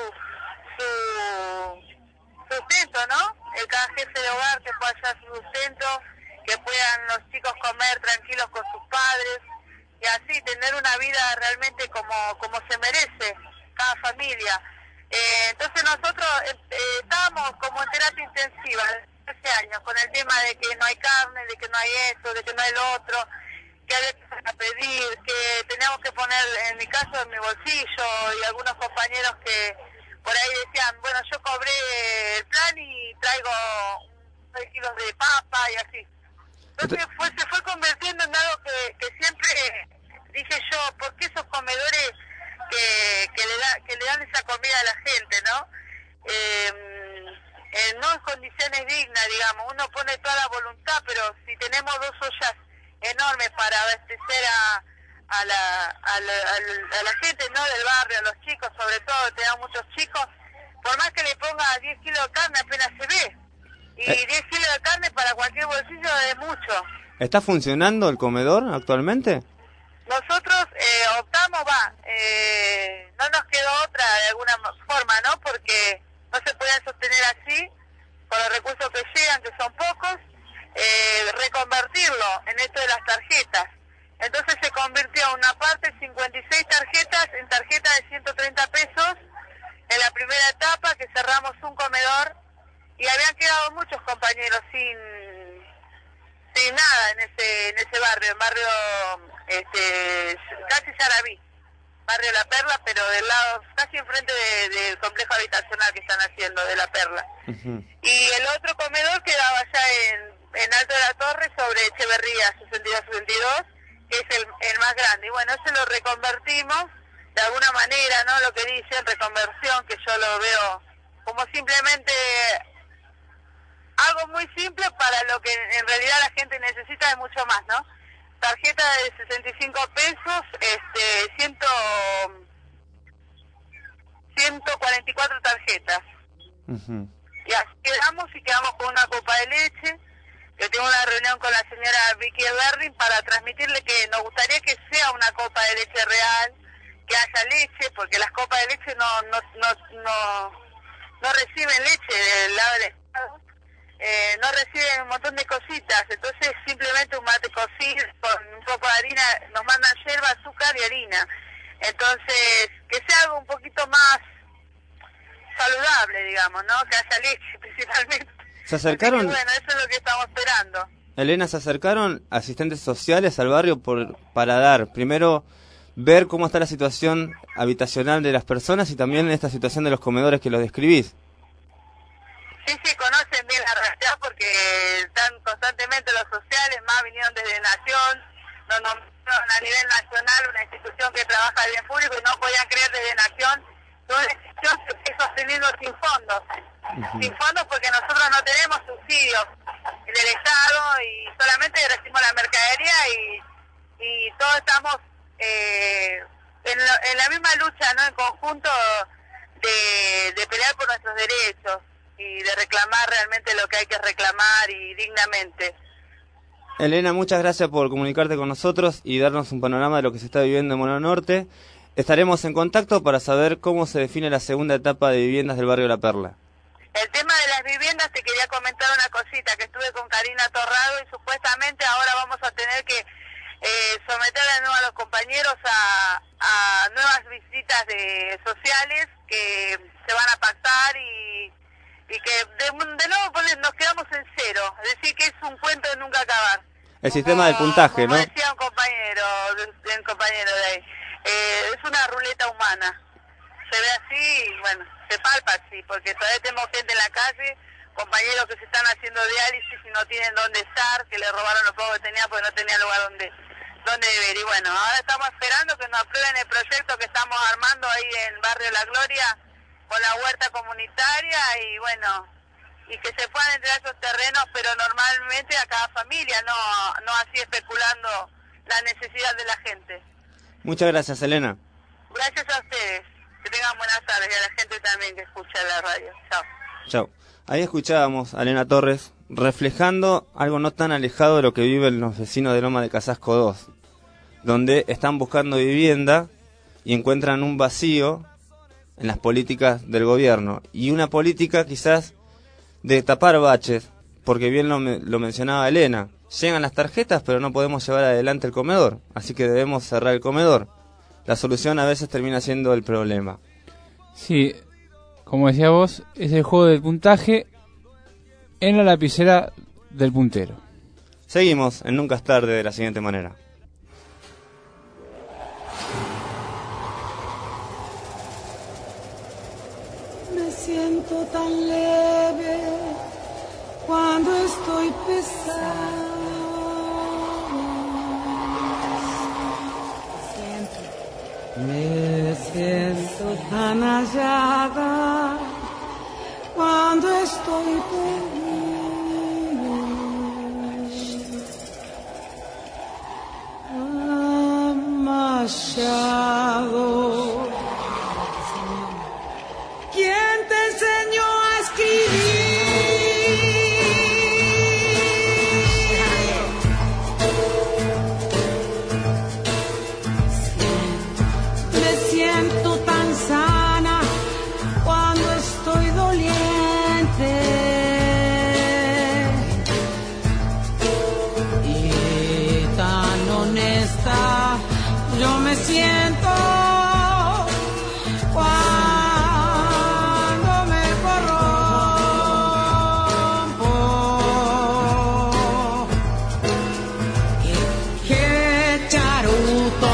Speaker 18: sustento, ¿no? Cada jefe de hogar que pueda llevar su sustento, que puedan los chicos comer tranquilos con sus padres y así tener una vida realmente como se merece cada familia. Entonces nosotros estábamos como en terapia intensiva hace años con el tema de que no hay carne, de que no hay eso, de que no hay lo otro, que había que pedir, que teníamos que poner, en mi caso, en mi bolsillo, y algunos compañeros que por ahí decían, bueno, yo cobré el plan y traigo 6 kilos de papa y así. Entonces se fue convirtiendo en algo que siempre dije yo, ¿por qué esos comedores que le dan esa comida a la gente, ¿no? No en condiciones dignas, digamos, uno pone toda la voluntad, pero si tenemos 2 ollas enormes para abastecer a la gente, ¿no? Del barrio, a los chicos, sobre todo, tenemos muchos chicos, por más que le ponga 10 kilos de carne apenas se ve, y 10 kilos de carne para cualquier bolsillo es mucho.
Speaker 3: ¿Está funcionando el comedor actualmente?
Speaker 18: Nosotros optamos, no nos quedó otra de alguna forma, ¿no? Porque no se podían sostener así, con los recursos que llegan, que son pocos, reconvertirlo en esto de las tarjetas. Entonces se convirtió una parte, 56 tarjetas, en tarjetas de 130 pesos, en la primera etapa, que cerramos un comedor, y habían quedado muchos compañeros sin nada en ese barrio, en barrio casi Sarabí, barrio La Perla, pero del lado, casi enfrente del complejo habitacional que están haciendo de La Perla. Y el otro comedor quedaba allá en Alto de la Torre, sobre Echeverría 62-62, que es el más grande. Y bueno, ese lo reconvertimos de alguna manera, ¿no? Lo que dicen, reconversión, que yo lo veo como simplemente algo muy simple para lo que en realidad la gente necesita de mucho más, ¿no? Tarjeta de 65 pesos, 144 tarjetas. Y así quedamos con una copa de leche. Yo tengo una reunión con la señora Vicky Berrin para transmitirle que nos gustaría que sea una copa de leche real, que haya leche, porque las copas de leche no reciben leche del lado del Estado. no reciben un montón de cositas, entonces simplemente un mate cocido con un poco de harina, nos mandan yerba, azúcar y harina. Entonces, que sea algo un poquito más saludable, digamos, ¿no? Que haya leche principalmente.
Speaker 3: ¿Se acercaron?
Speaker 18: Así que, bueno, eso es lo que estamos esperando.
Speaker 3: Elena, ¿se acercaron asistentes sociales al barrio para dar, primero, ver cómo está la situación habitacional de las personas y también esta situación de los comedores que los describís?
Speaker 18: Sí, conocen bien la realidad porque están constantemente los sociales, más vinieron desde Nación, nos nombraron a nivel nacional una institución que trabaja el bien público y no podían creer desde Nación, una institución que está sosteniendo sin fondos. Sin fondos porque nosotros no tenemos subsidios del Estado y solamente recibimos la mercadería y todos estamos en la misma lucha, ¿no? En conjunto de pelear por nuestros derechos y de reclamar realmente lo que hay que reclamar y dignamente.
Speaker 3: Elena, muchas gracias por comunicarte con nosotros y darnos un panorama de lo que se está viviendo en Moreno Norte. Estaremos en contacto para saber cómo se define la segunda etapa de viviendas del barrio La Perla.
Speaker 18: El tema de las viviendas, te quería comentar una cosita, que estuve con Karina Torrado y supuestamente ahora vamos a tener que someter de nuevo a los compañeros a nuevas visitas sociales que se van a pactar y que de nuevo nos quedamos en cero, es decir que es un cuento de nunca acabar.
Speaker 3: El sistema del puntaje,
Speaker 18: como
Speaker 3: ¿no?
Speaker 18: Decía un compañero de ahí, es una ruleta humana, se ve así y bueno, se palpa así, porque todavía tenemos gente en la calle, compañeros que se están haciendo diálisis y no tienen dónde estar, que le robaron lo poco que tenían porque no tenían lugar donde beber. Y bueno, ahora estamos esperando que nos aprueben el proyecto que estamos armando ahí en Barrio La Gloria con la huerta comunitaria y bueno, y que se puedan entregar esos terrenos, pero normalmente a cada familia, no así especulando la necesidad de la gente.
Speaker 3: Muchas gracias, Elena.
Speaker 18: Gracias a ustedes. Que tengan buenas tardes y a la gente también que escucha la radio. Chao.
Speaker 3: Chao. Ahí escuchábamos a Elena Torres reflejando algo no tan alejado de lo que viven los vecinos de Loma de Casasco 2, donde están buscando vivienda y encuentran un vacío en las políticas del gobierno y una política quizás de tapar baches, porque bien lo mencionaba Elena, llegan las tarjetas pero no podemos llevar adelante el comedor, así que debemos cerrar el comedor. La solución a veces termina siendo el problema.
Speaker 6: Sí, como decía vos, es el juego del puntaje en la lapicera del puntero.
Speaker 3: Seguimos en Nunca es tarde de la siguiente manera.
Speaker 19: Me siento tan leve cuando estoy pesado. Me siento tan hallada cuando estoy perdido. Machado, ¿quién te enseñó a escribir? Siento tan sana cuando estoy doliente y tan honesta yo me siento cuando me corrompo. ¡Qué charuto!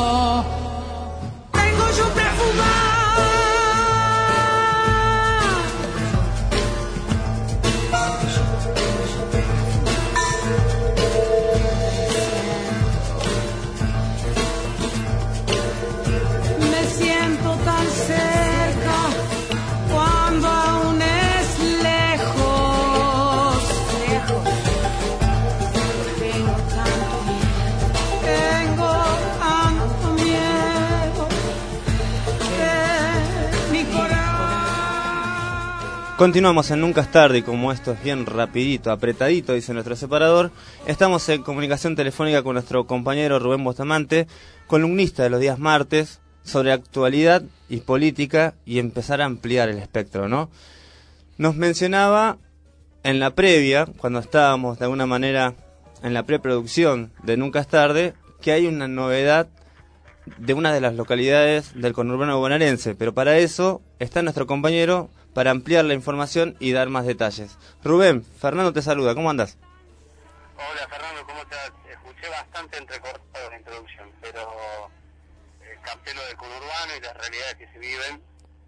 Speaker 3: Continuamos en Nunca es tarde y como esto es bien rapidito, apretadito, dice nuestro separador, estamos en comunicación telefónica con nuestro compañero Rubén Bustamante, columnista de los días martes, sobre actualidad y política y empezar a ampliar el espectro, ¿no? Nos mencionaba en la previa, cuando estábamos de alguna manera en la preproducción de Nunca es Tarde, que hay una novedad de una de las localidades del conurbano bonaerense, pero para eso está nuestro compañero para ampliar la información y dar más detalles. Rubén, Fernando te saluda, ¿cómo andás?
Speaker 20: Hola Fernando, ¿cómo estás? Escuché bastante entrecortado la introducción, pero capté lo del conurbano y las realidades que se viven.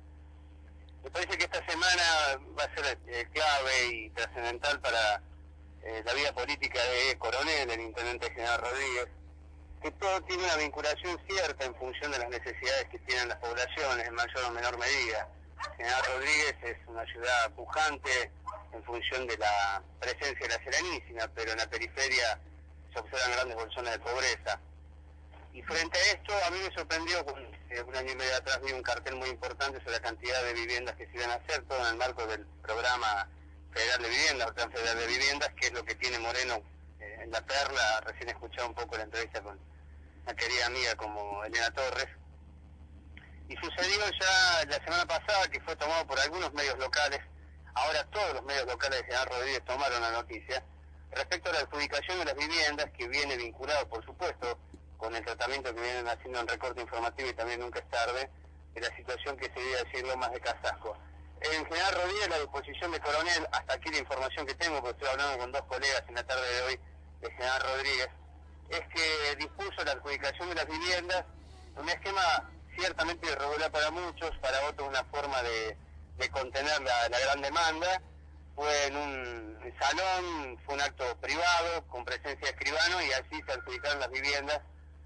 Speaker 20: Me parece que esta semana va a ser clave y trascendental para la vida política de Coronel, el intendente general Rodríguez, que todo tiene una vinculación cierta en función de las necesidades que tienen las poblaciones, en mayor o menor medida. General Rodríguez es una ciudad pujante en función de la presencia de la Serenísima, pero en la periferia se observan grandes bolsones de pobreza. Y frente a esto, a mí me sorprendió, un año y medio atrás vi un cartel muy importante sobre la cantidad de viviendas que se iban a hacer, todo en el marco del programa federal de viviendas, el plan federal de viviendas, que es lo que tiene Moreno en La Perla. Recién he escuchado un poco la entrevista con una querida amiga como Elena Torres. Y sucedió ya la semana pasada que fue tomado por algunos medios locales, ahora todos los medios locales de General Rodríguez tomaron la noticia, respecto a la adjudicación de las viviendas, que viene vinculado, por supuesto, con el tratamiento que vienen haciendo en Recorte Informativo y también Nunca es Tarde, de la situación que se vive allí en Lomas de Casasco. En General Rodríguez, la disposición de Coronel, hasta aquí la información que tengo, porque estoy hablando con dos colegas en la tarde de hoy de General Rodríguez, es que dispuso la adjudicación de las viviendas, un esquema ciertamente irregular para muchos, para otros una forma de contener la gran demanda. Fue en un salón, fue un acto privado, con presencia de escribano, y así se adjudicaron las viviendas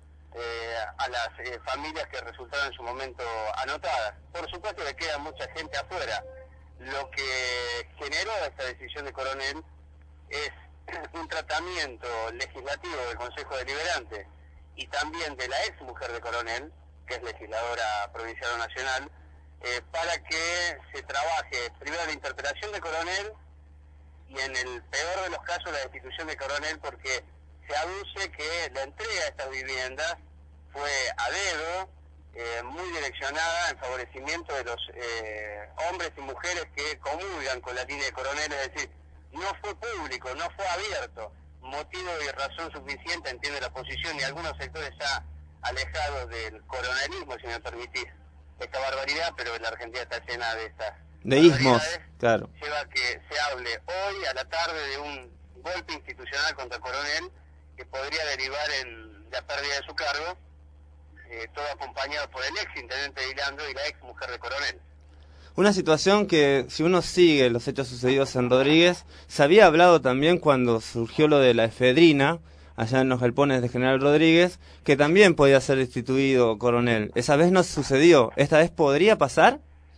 Speaker 20: a las familias que resultaron en su momento anotadas. Por supuesto que queda mucha gente afuera. Lo que generó esta decisión de Coronel es un tratamiento legislativo del Consejo Deliberante y también de la ex mujer de Coronel, que es legisladora provincial o nacional, para que se trabaje primero la interpelación de Coronel y en el peor de los casos la destitución de Coronel, porque se aduce que la entrega de estas viviendas fue a dedo, muy direccionada en favorecimiento de los hombres y mujeres que comulgan con la línea de Coronel, es decir, no fue público, no fue abierto, motivo y razón suficiente, entiende la oposición y algunos sectores ya alejados del coronelismo, si me permitís esta barbaridad, pero la Argentina está llena de estas
Speaker 3: de ismos, claro.
Speaker 20: Lleva a que se hable hoy a la tarde de un golpe institucional contra Coronel que podría derivar en la pérdida de su cargo, todo acompañado por el ex intendente de Hilando y la ex mujer de Coronel.
Speaker 3: Una situación que, si uno sigue los hechos sucedidos en Rodríguez, se había hablado también cuando surgió lo de la efedrina, allá en los galpones de General Rodríguez, que también podía ser destituido Coronel. Esa vez no sucedió. ¿Esta vez podría pasar?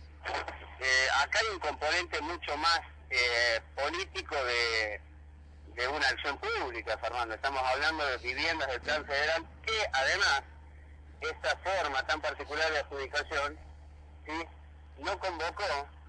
Speaker 20: Acá hay un componente mucho más político de una acción pública, Fernando. Estamos hablando de viviendas del plan federal, que además, esta forma tan particular de adjudicación, ¿sí?, no convocó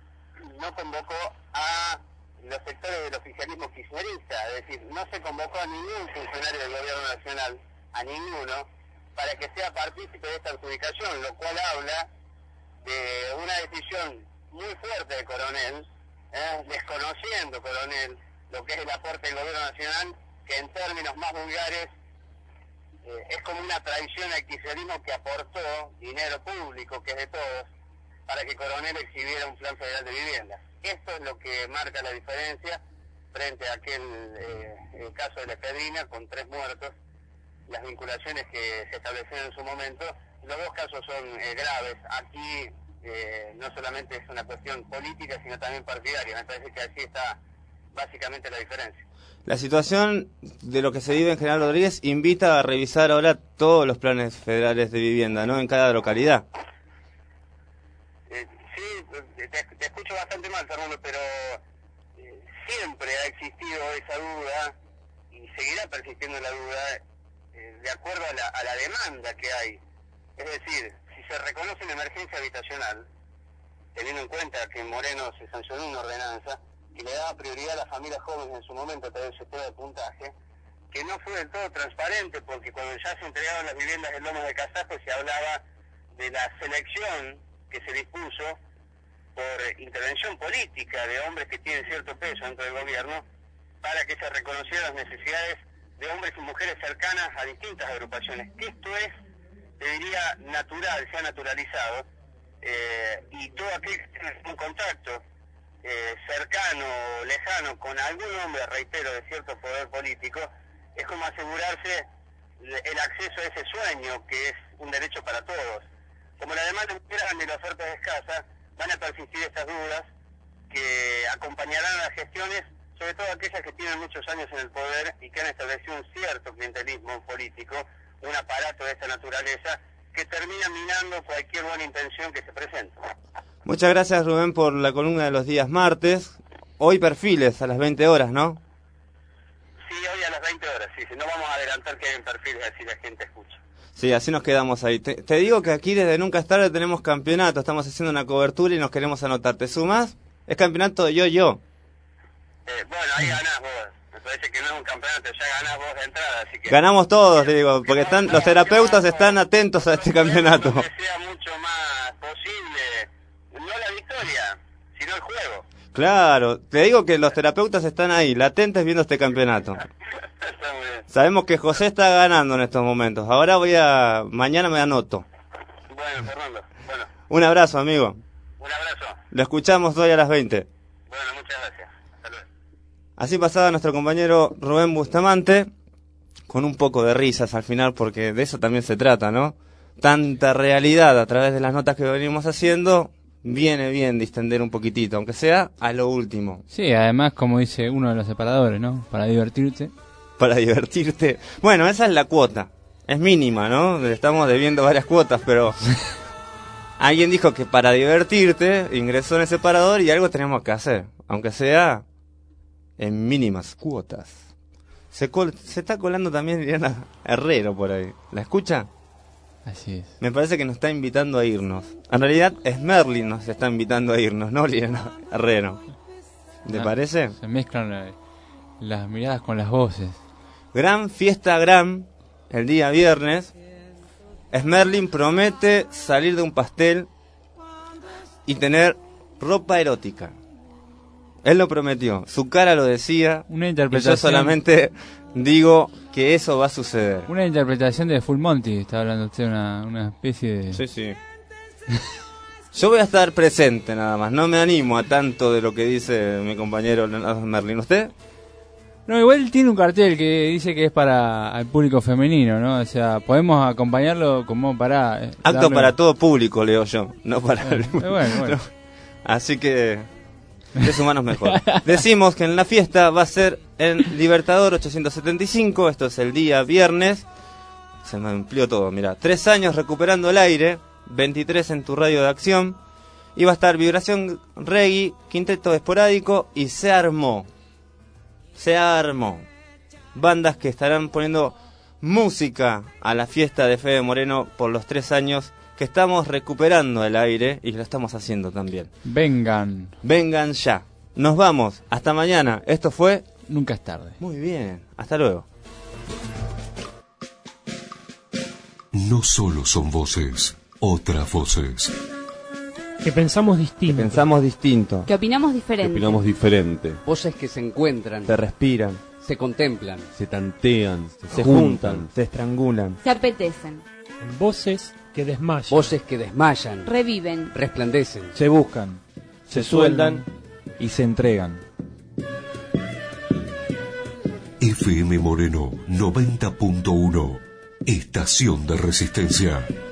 Speaker 20: a los sectores del oficialismo kirchnerista, es decir, no se convocó a ningún funcionario del gobierno nacional, a ninguno, para que sea partícipe de esta adjudicación, lo cual habla de una decisión muy fuerte de Coronel, desconociendo Coronel lo que es el aporte del gobierno nacional, que en términos más vulgares es como una traición al kirchnerismo que aportó dinero público, que es de todos, para que Coronel exhibiera un plan federal de vivienda. Esto es lo que marca la diferencia frente a aquel el caso de la efedrina, con 3 muertos, las vinculaciones que se establecieron en su momento. Los dos casos son graves. Aquí no solamente es una cuestión política, sino también partidaria. Me parece que así está básicamente la diferencia.
Speaker 3: La situación de lo que se vive en General Rodríguez invita a revisar ahora todos los planes federales de vivienda, ¿no?, en cada localidad.
Speaker 20: Te escucho bastante mal, Fernando, pero siempre ha existido esa duda y seguirá persistiendo la duda de acuerdo a la demanda que hay. Es decir, si se reconoce una emergencia habitacional, teniendo en cuenta que en Moreno se sancionó una ordenanza que le daba prioridad a las familias jóvenes en su momento a través del sistema de puntaje, que no fue del todo transparente, porque cuando ya se entregaron las viviendas en Lomas de Casasco se hablaba de la selección que se dispuso por intervención política de hombres que tienen cierto peso dentro del gobierno, para que se reconocieran las necesidades de hombres y mujeres cercanas a distintas agrupaciones. Que esto es, te diría, natural, se ha naturalizado, y todo aquel que tiene un contacto cercano o lejano con algún hombre, reitero, de cierto poder político, es como asegurarse el acceso a ese sueño que es un derecho para todos. Como la demanda es muy grande y la oferta es escasa, van a persistir estas dudas que acompañarán a las gestiones, sobre todo aquellas que tienen muchos años en el poder y que han establecido un cierto clientelismo político, un aparato de esta naturaleza que termina minando cualquier buena intención que se presente.
Speaker 3: Muchas gracias, Rubén, por la columna de los días martes. Hoy perfiles a las 20 horas, ¿no?
Speaker 20: Sí, hoy a las 20 horas, sí. No vamos a adelantar que hay perfiles, así la gente escucha.
Speaker 3: Sí, así nos quedamos ahí. Te digo que aquí desde Nunca es Tarde tenemos campeonato, estamos haciendo una cobertura y nos queremos anotar. ¿Te sumas? Es campeonato de yo-yo.
Speaker 20: Bueno, ahí ganás vos. Me parece que no es un campeonato, ya ganás vos de entrada, así que...
Speaker 3: Ganamos todos, te digo, porque están los terapeutas están atentos a este campeonato.
Speaker 20: Que sea mucho más posible, no la victoria, sino el juego.
Speaker 3: Claro, te digo que los terapeutas están ahí, latentes viendo este campeonato. Sabemos que José está ganando en estos momentos. Ahora mañana me anoto.
Speaker 20: Bueno, Fernando, bueno.
Speaker 3: Un abrazo, amigo.
Speaker 20: Un abrazo.
Speaker 3: Lo escuchamos hoy a las 20.
Speaker 20: Bueno, muchas gracias. Hasta luego.
Speaker 3: Así pasaba nuestro compañero Rubén Bustamante, con un poco de risas al final, porque de eso también se trata, ¿no? Tanta realidad a través de las notas que venimos haciendo, viene bien distender un poquitito, aunque sea a lo último.
Speaker 6: Sí, además, como dice uno de los separadores, ¿no? Para divertirte.
Speaker 3: Para divertirte. Bueno, esa es la cuota. Es mínima, ¿no? Le estamos debiendo varias cuotas, pero... Alguien dijo que para divertirte ingresó en el separador y algo tenemos que hacer, aunque sea en mínimas cuotas. Se está colando también Liliana Herrero por ahí. ¿La escucha?
Speaker 6: Así es.
Speaker 3: Me parece que nos está invitando a irnos. En realidad es Merlin nos está invitando a irnos, no Liliana Herrero. ¿Te parece?
Speaker 6: Se mezclan las miradas con las voces.
Speaker 3: Gran fiesta el día viernes. Merlin promete salir de un pastel y tener ropa erótica. Él lo prometió, su cara lo decía.
Speaker 6: Una interpretación.
Speaker 3: Y yo solamente digo que eso va a suceder.
Speaker 6: Una interpretación de Full Monty, está hablando usted, una especie de...
Speaker 3: Sí, sí. Yo voy a estar presente nada más, no me animo a tanto de lo que dice mi compañero Leonardo Merlin. ¿Usted?
Speaker 6: No, igual tiene un cartel que dice que es para el público femenino, ¿no? O sea, podemos acompañarlo como para...
Speaker 3: Acto para todo público, leo yo, no para...
Speaker 6: Bueno.
Speaker 3: No. Así que... Seres humanos mejor. Decimos que en la fiesta va a ser en Libertador 875, esto es el día viernes. Se me amplió todo, mira. 3 años recuperando el aire, 23 en tu radio de acción. Y va a estar Vibración Reggae, Quinteto Esporádico y Se Armó. Bandas que estarán poniendo música a la fiesta de Fede Moreno por los 3 años que estamos recuperando el aire y lo estamos haciendo también.
Speaker 6: Vengan
Speaker 3: ya. Nos vamos. Hasta mañana. Esto fue
Speaker 6: Nunca es Tarde.
Speaker 3: Muy bien. Hasta luego.
Speaker 1: No solo son voces, otras voces.
Speaker 21: Que pensamos distinto.
Speaker 3: Que
Speaker 22: opinamos diferente.
Speaker 23: Voces que se encuentran.
Speaker 3: Se respiran.
Speaker 23: Se contemplan.
Speaker 21: Se tantean.
Speaker 3: Se juntan. Se estrangulan.
Speaker 22: Se apetecen.
Speaker 21: Voces que desmayan.
Speaker 23: Voces que desmayan.
Speaker 22: Reviven.
Speaker 23: Resplandecen.
Speaker 21: Se buscan. Se sueldan. Y se entregan.
Speaker 1: FM Moreno 90.1. Estación de Resistencia.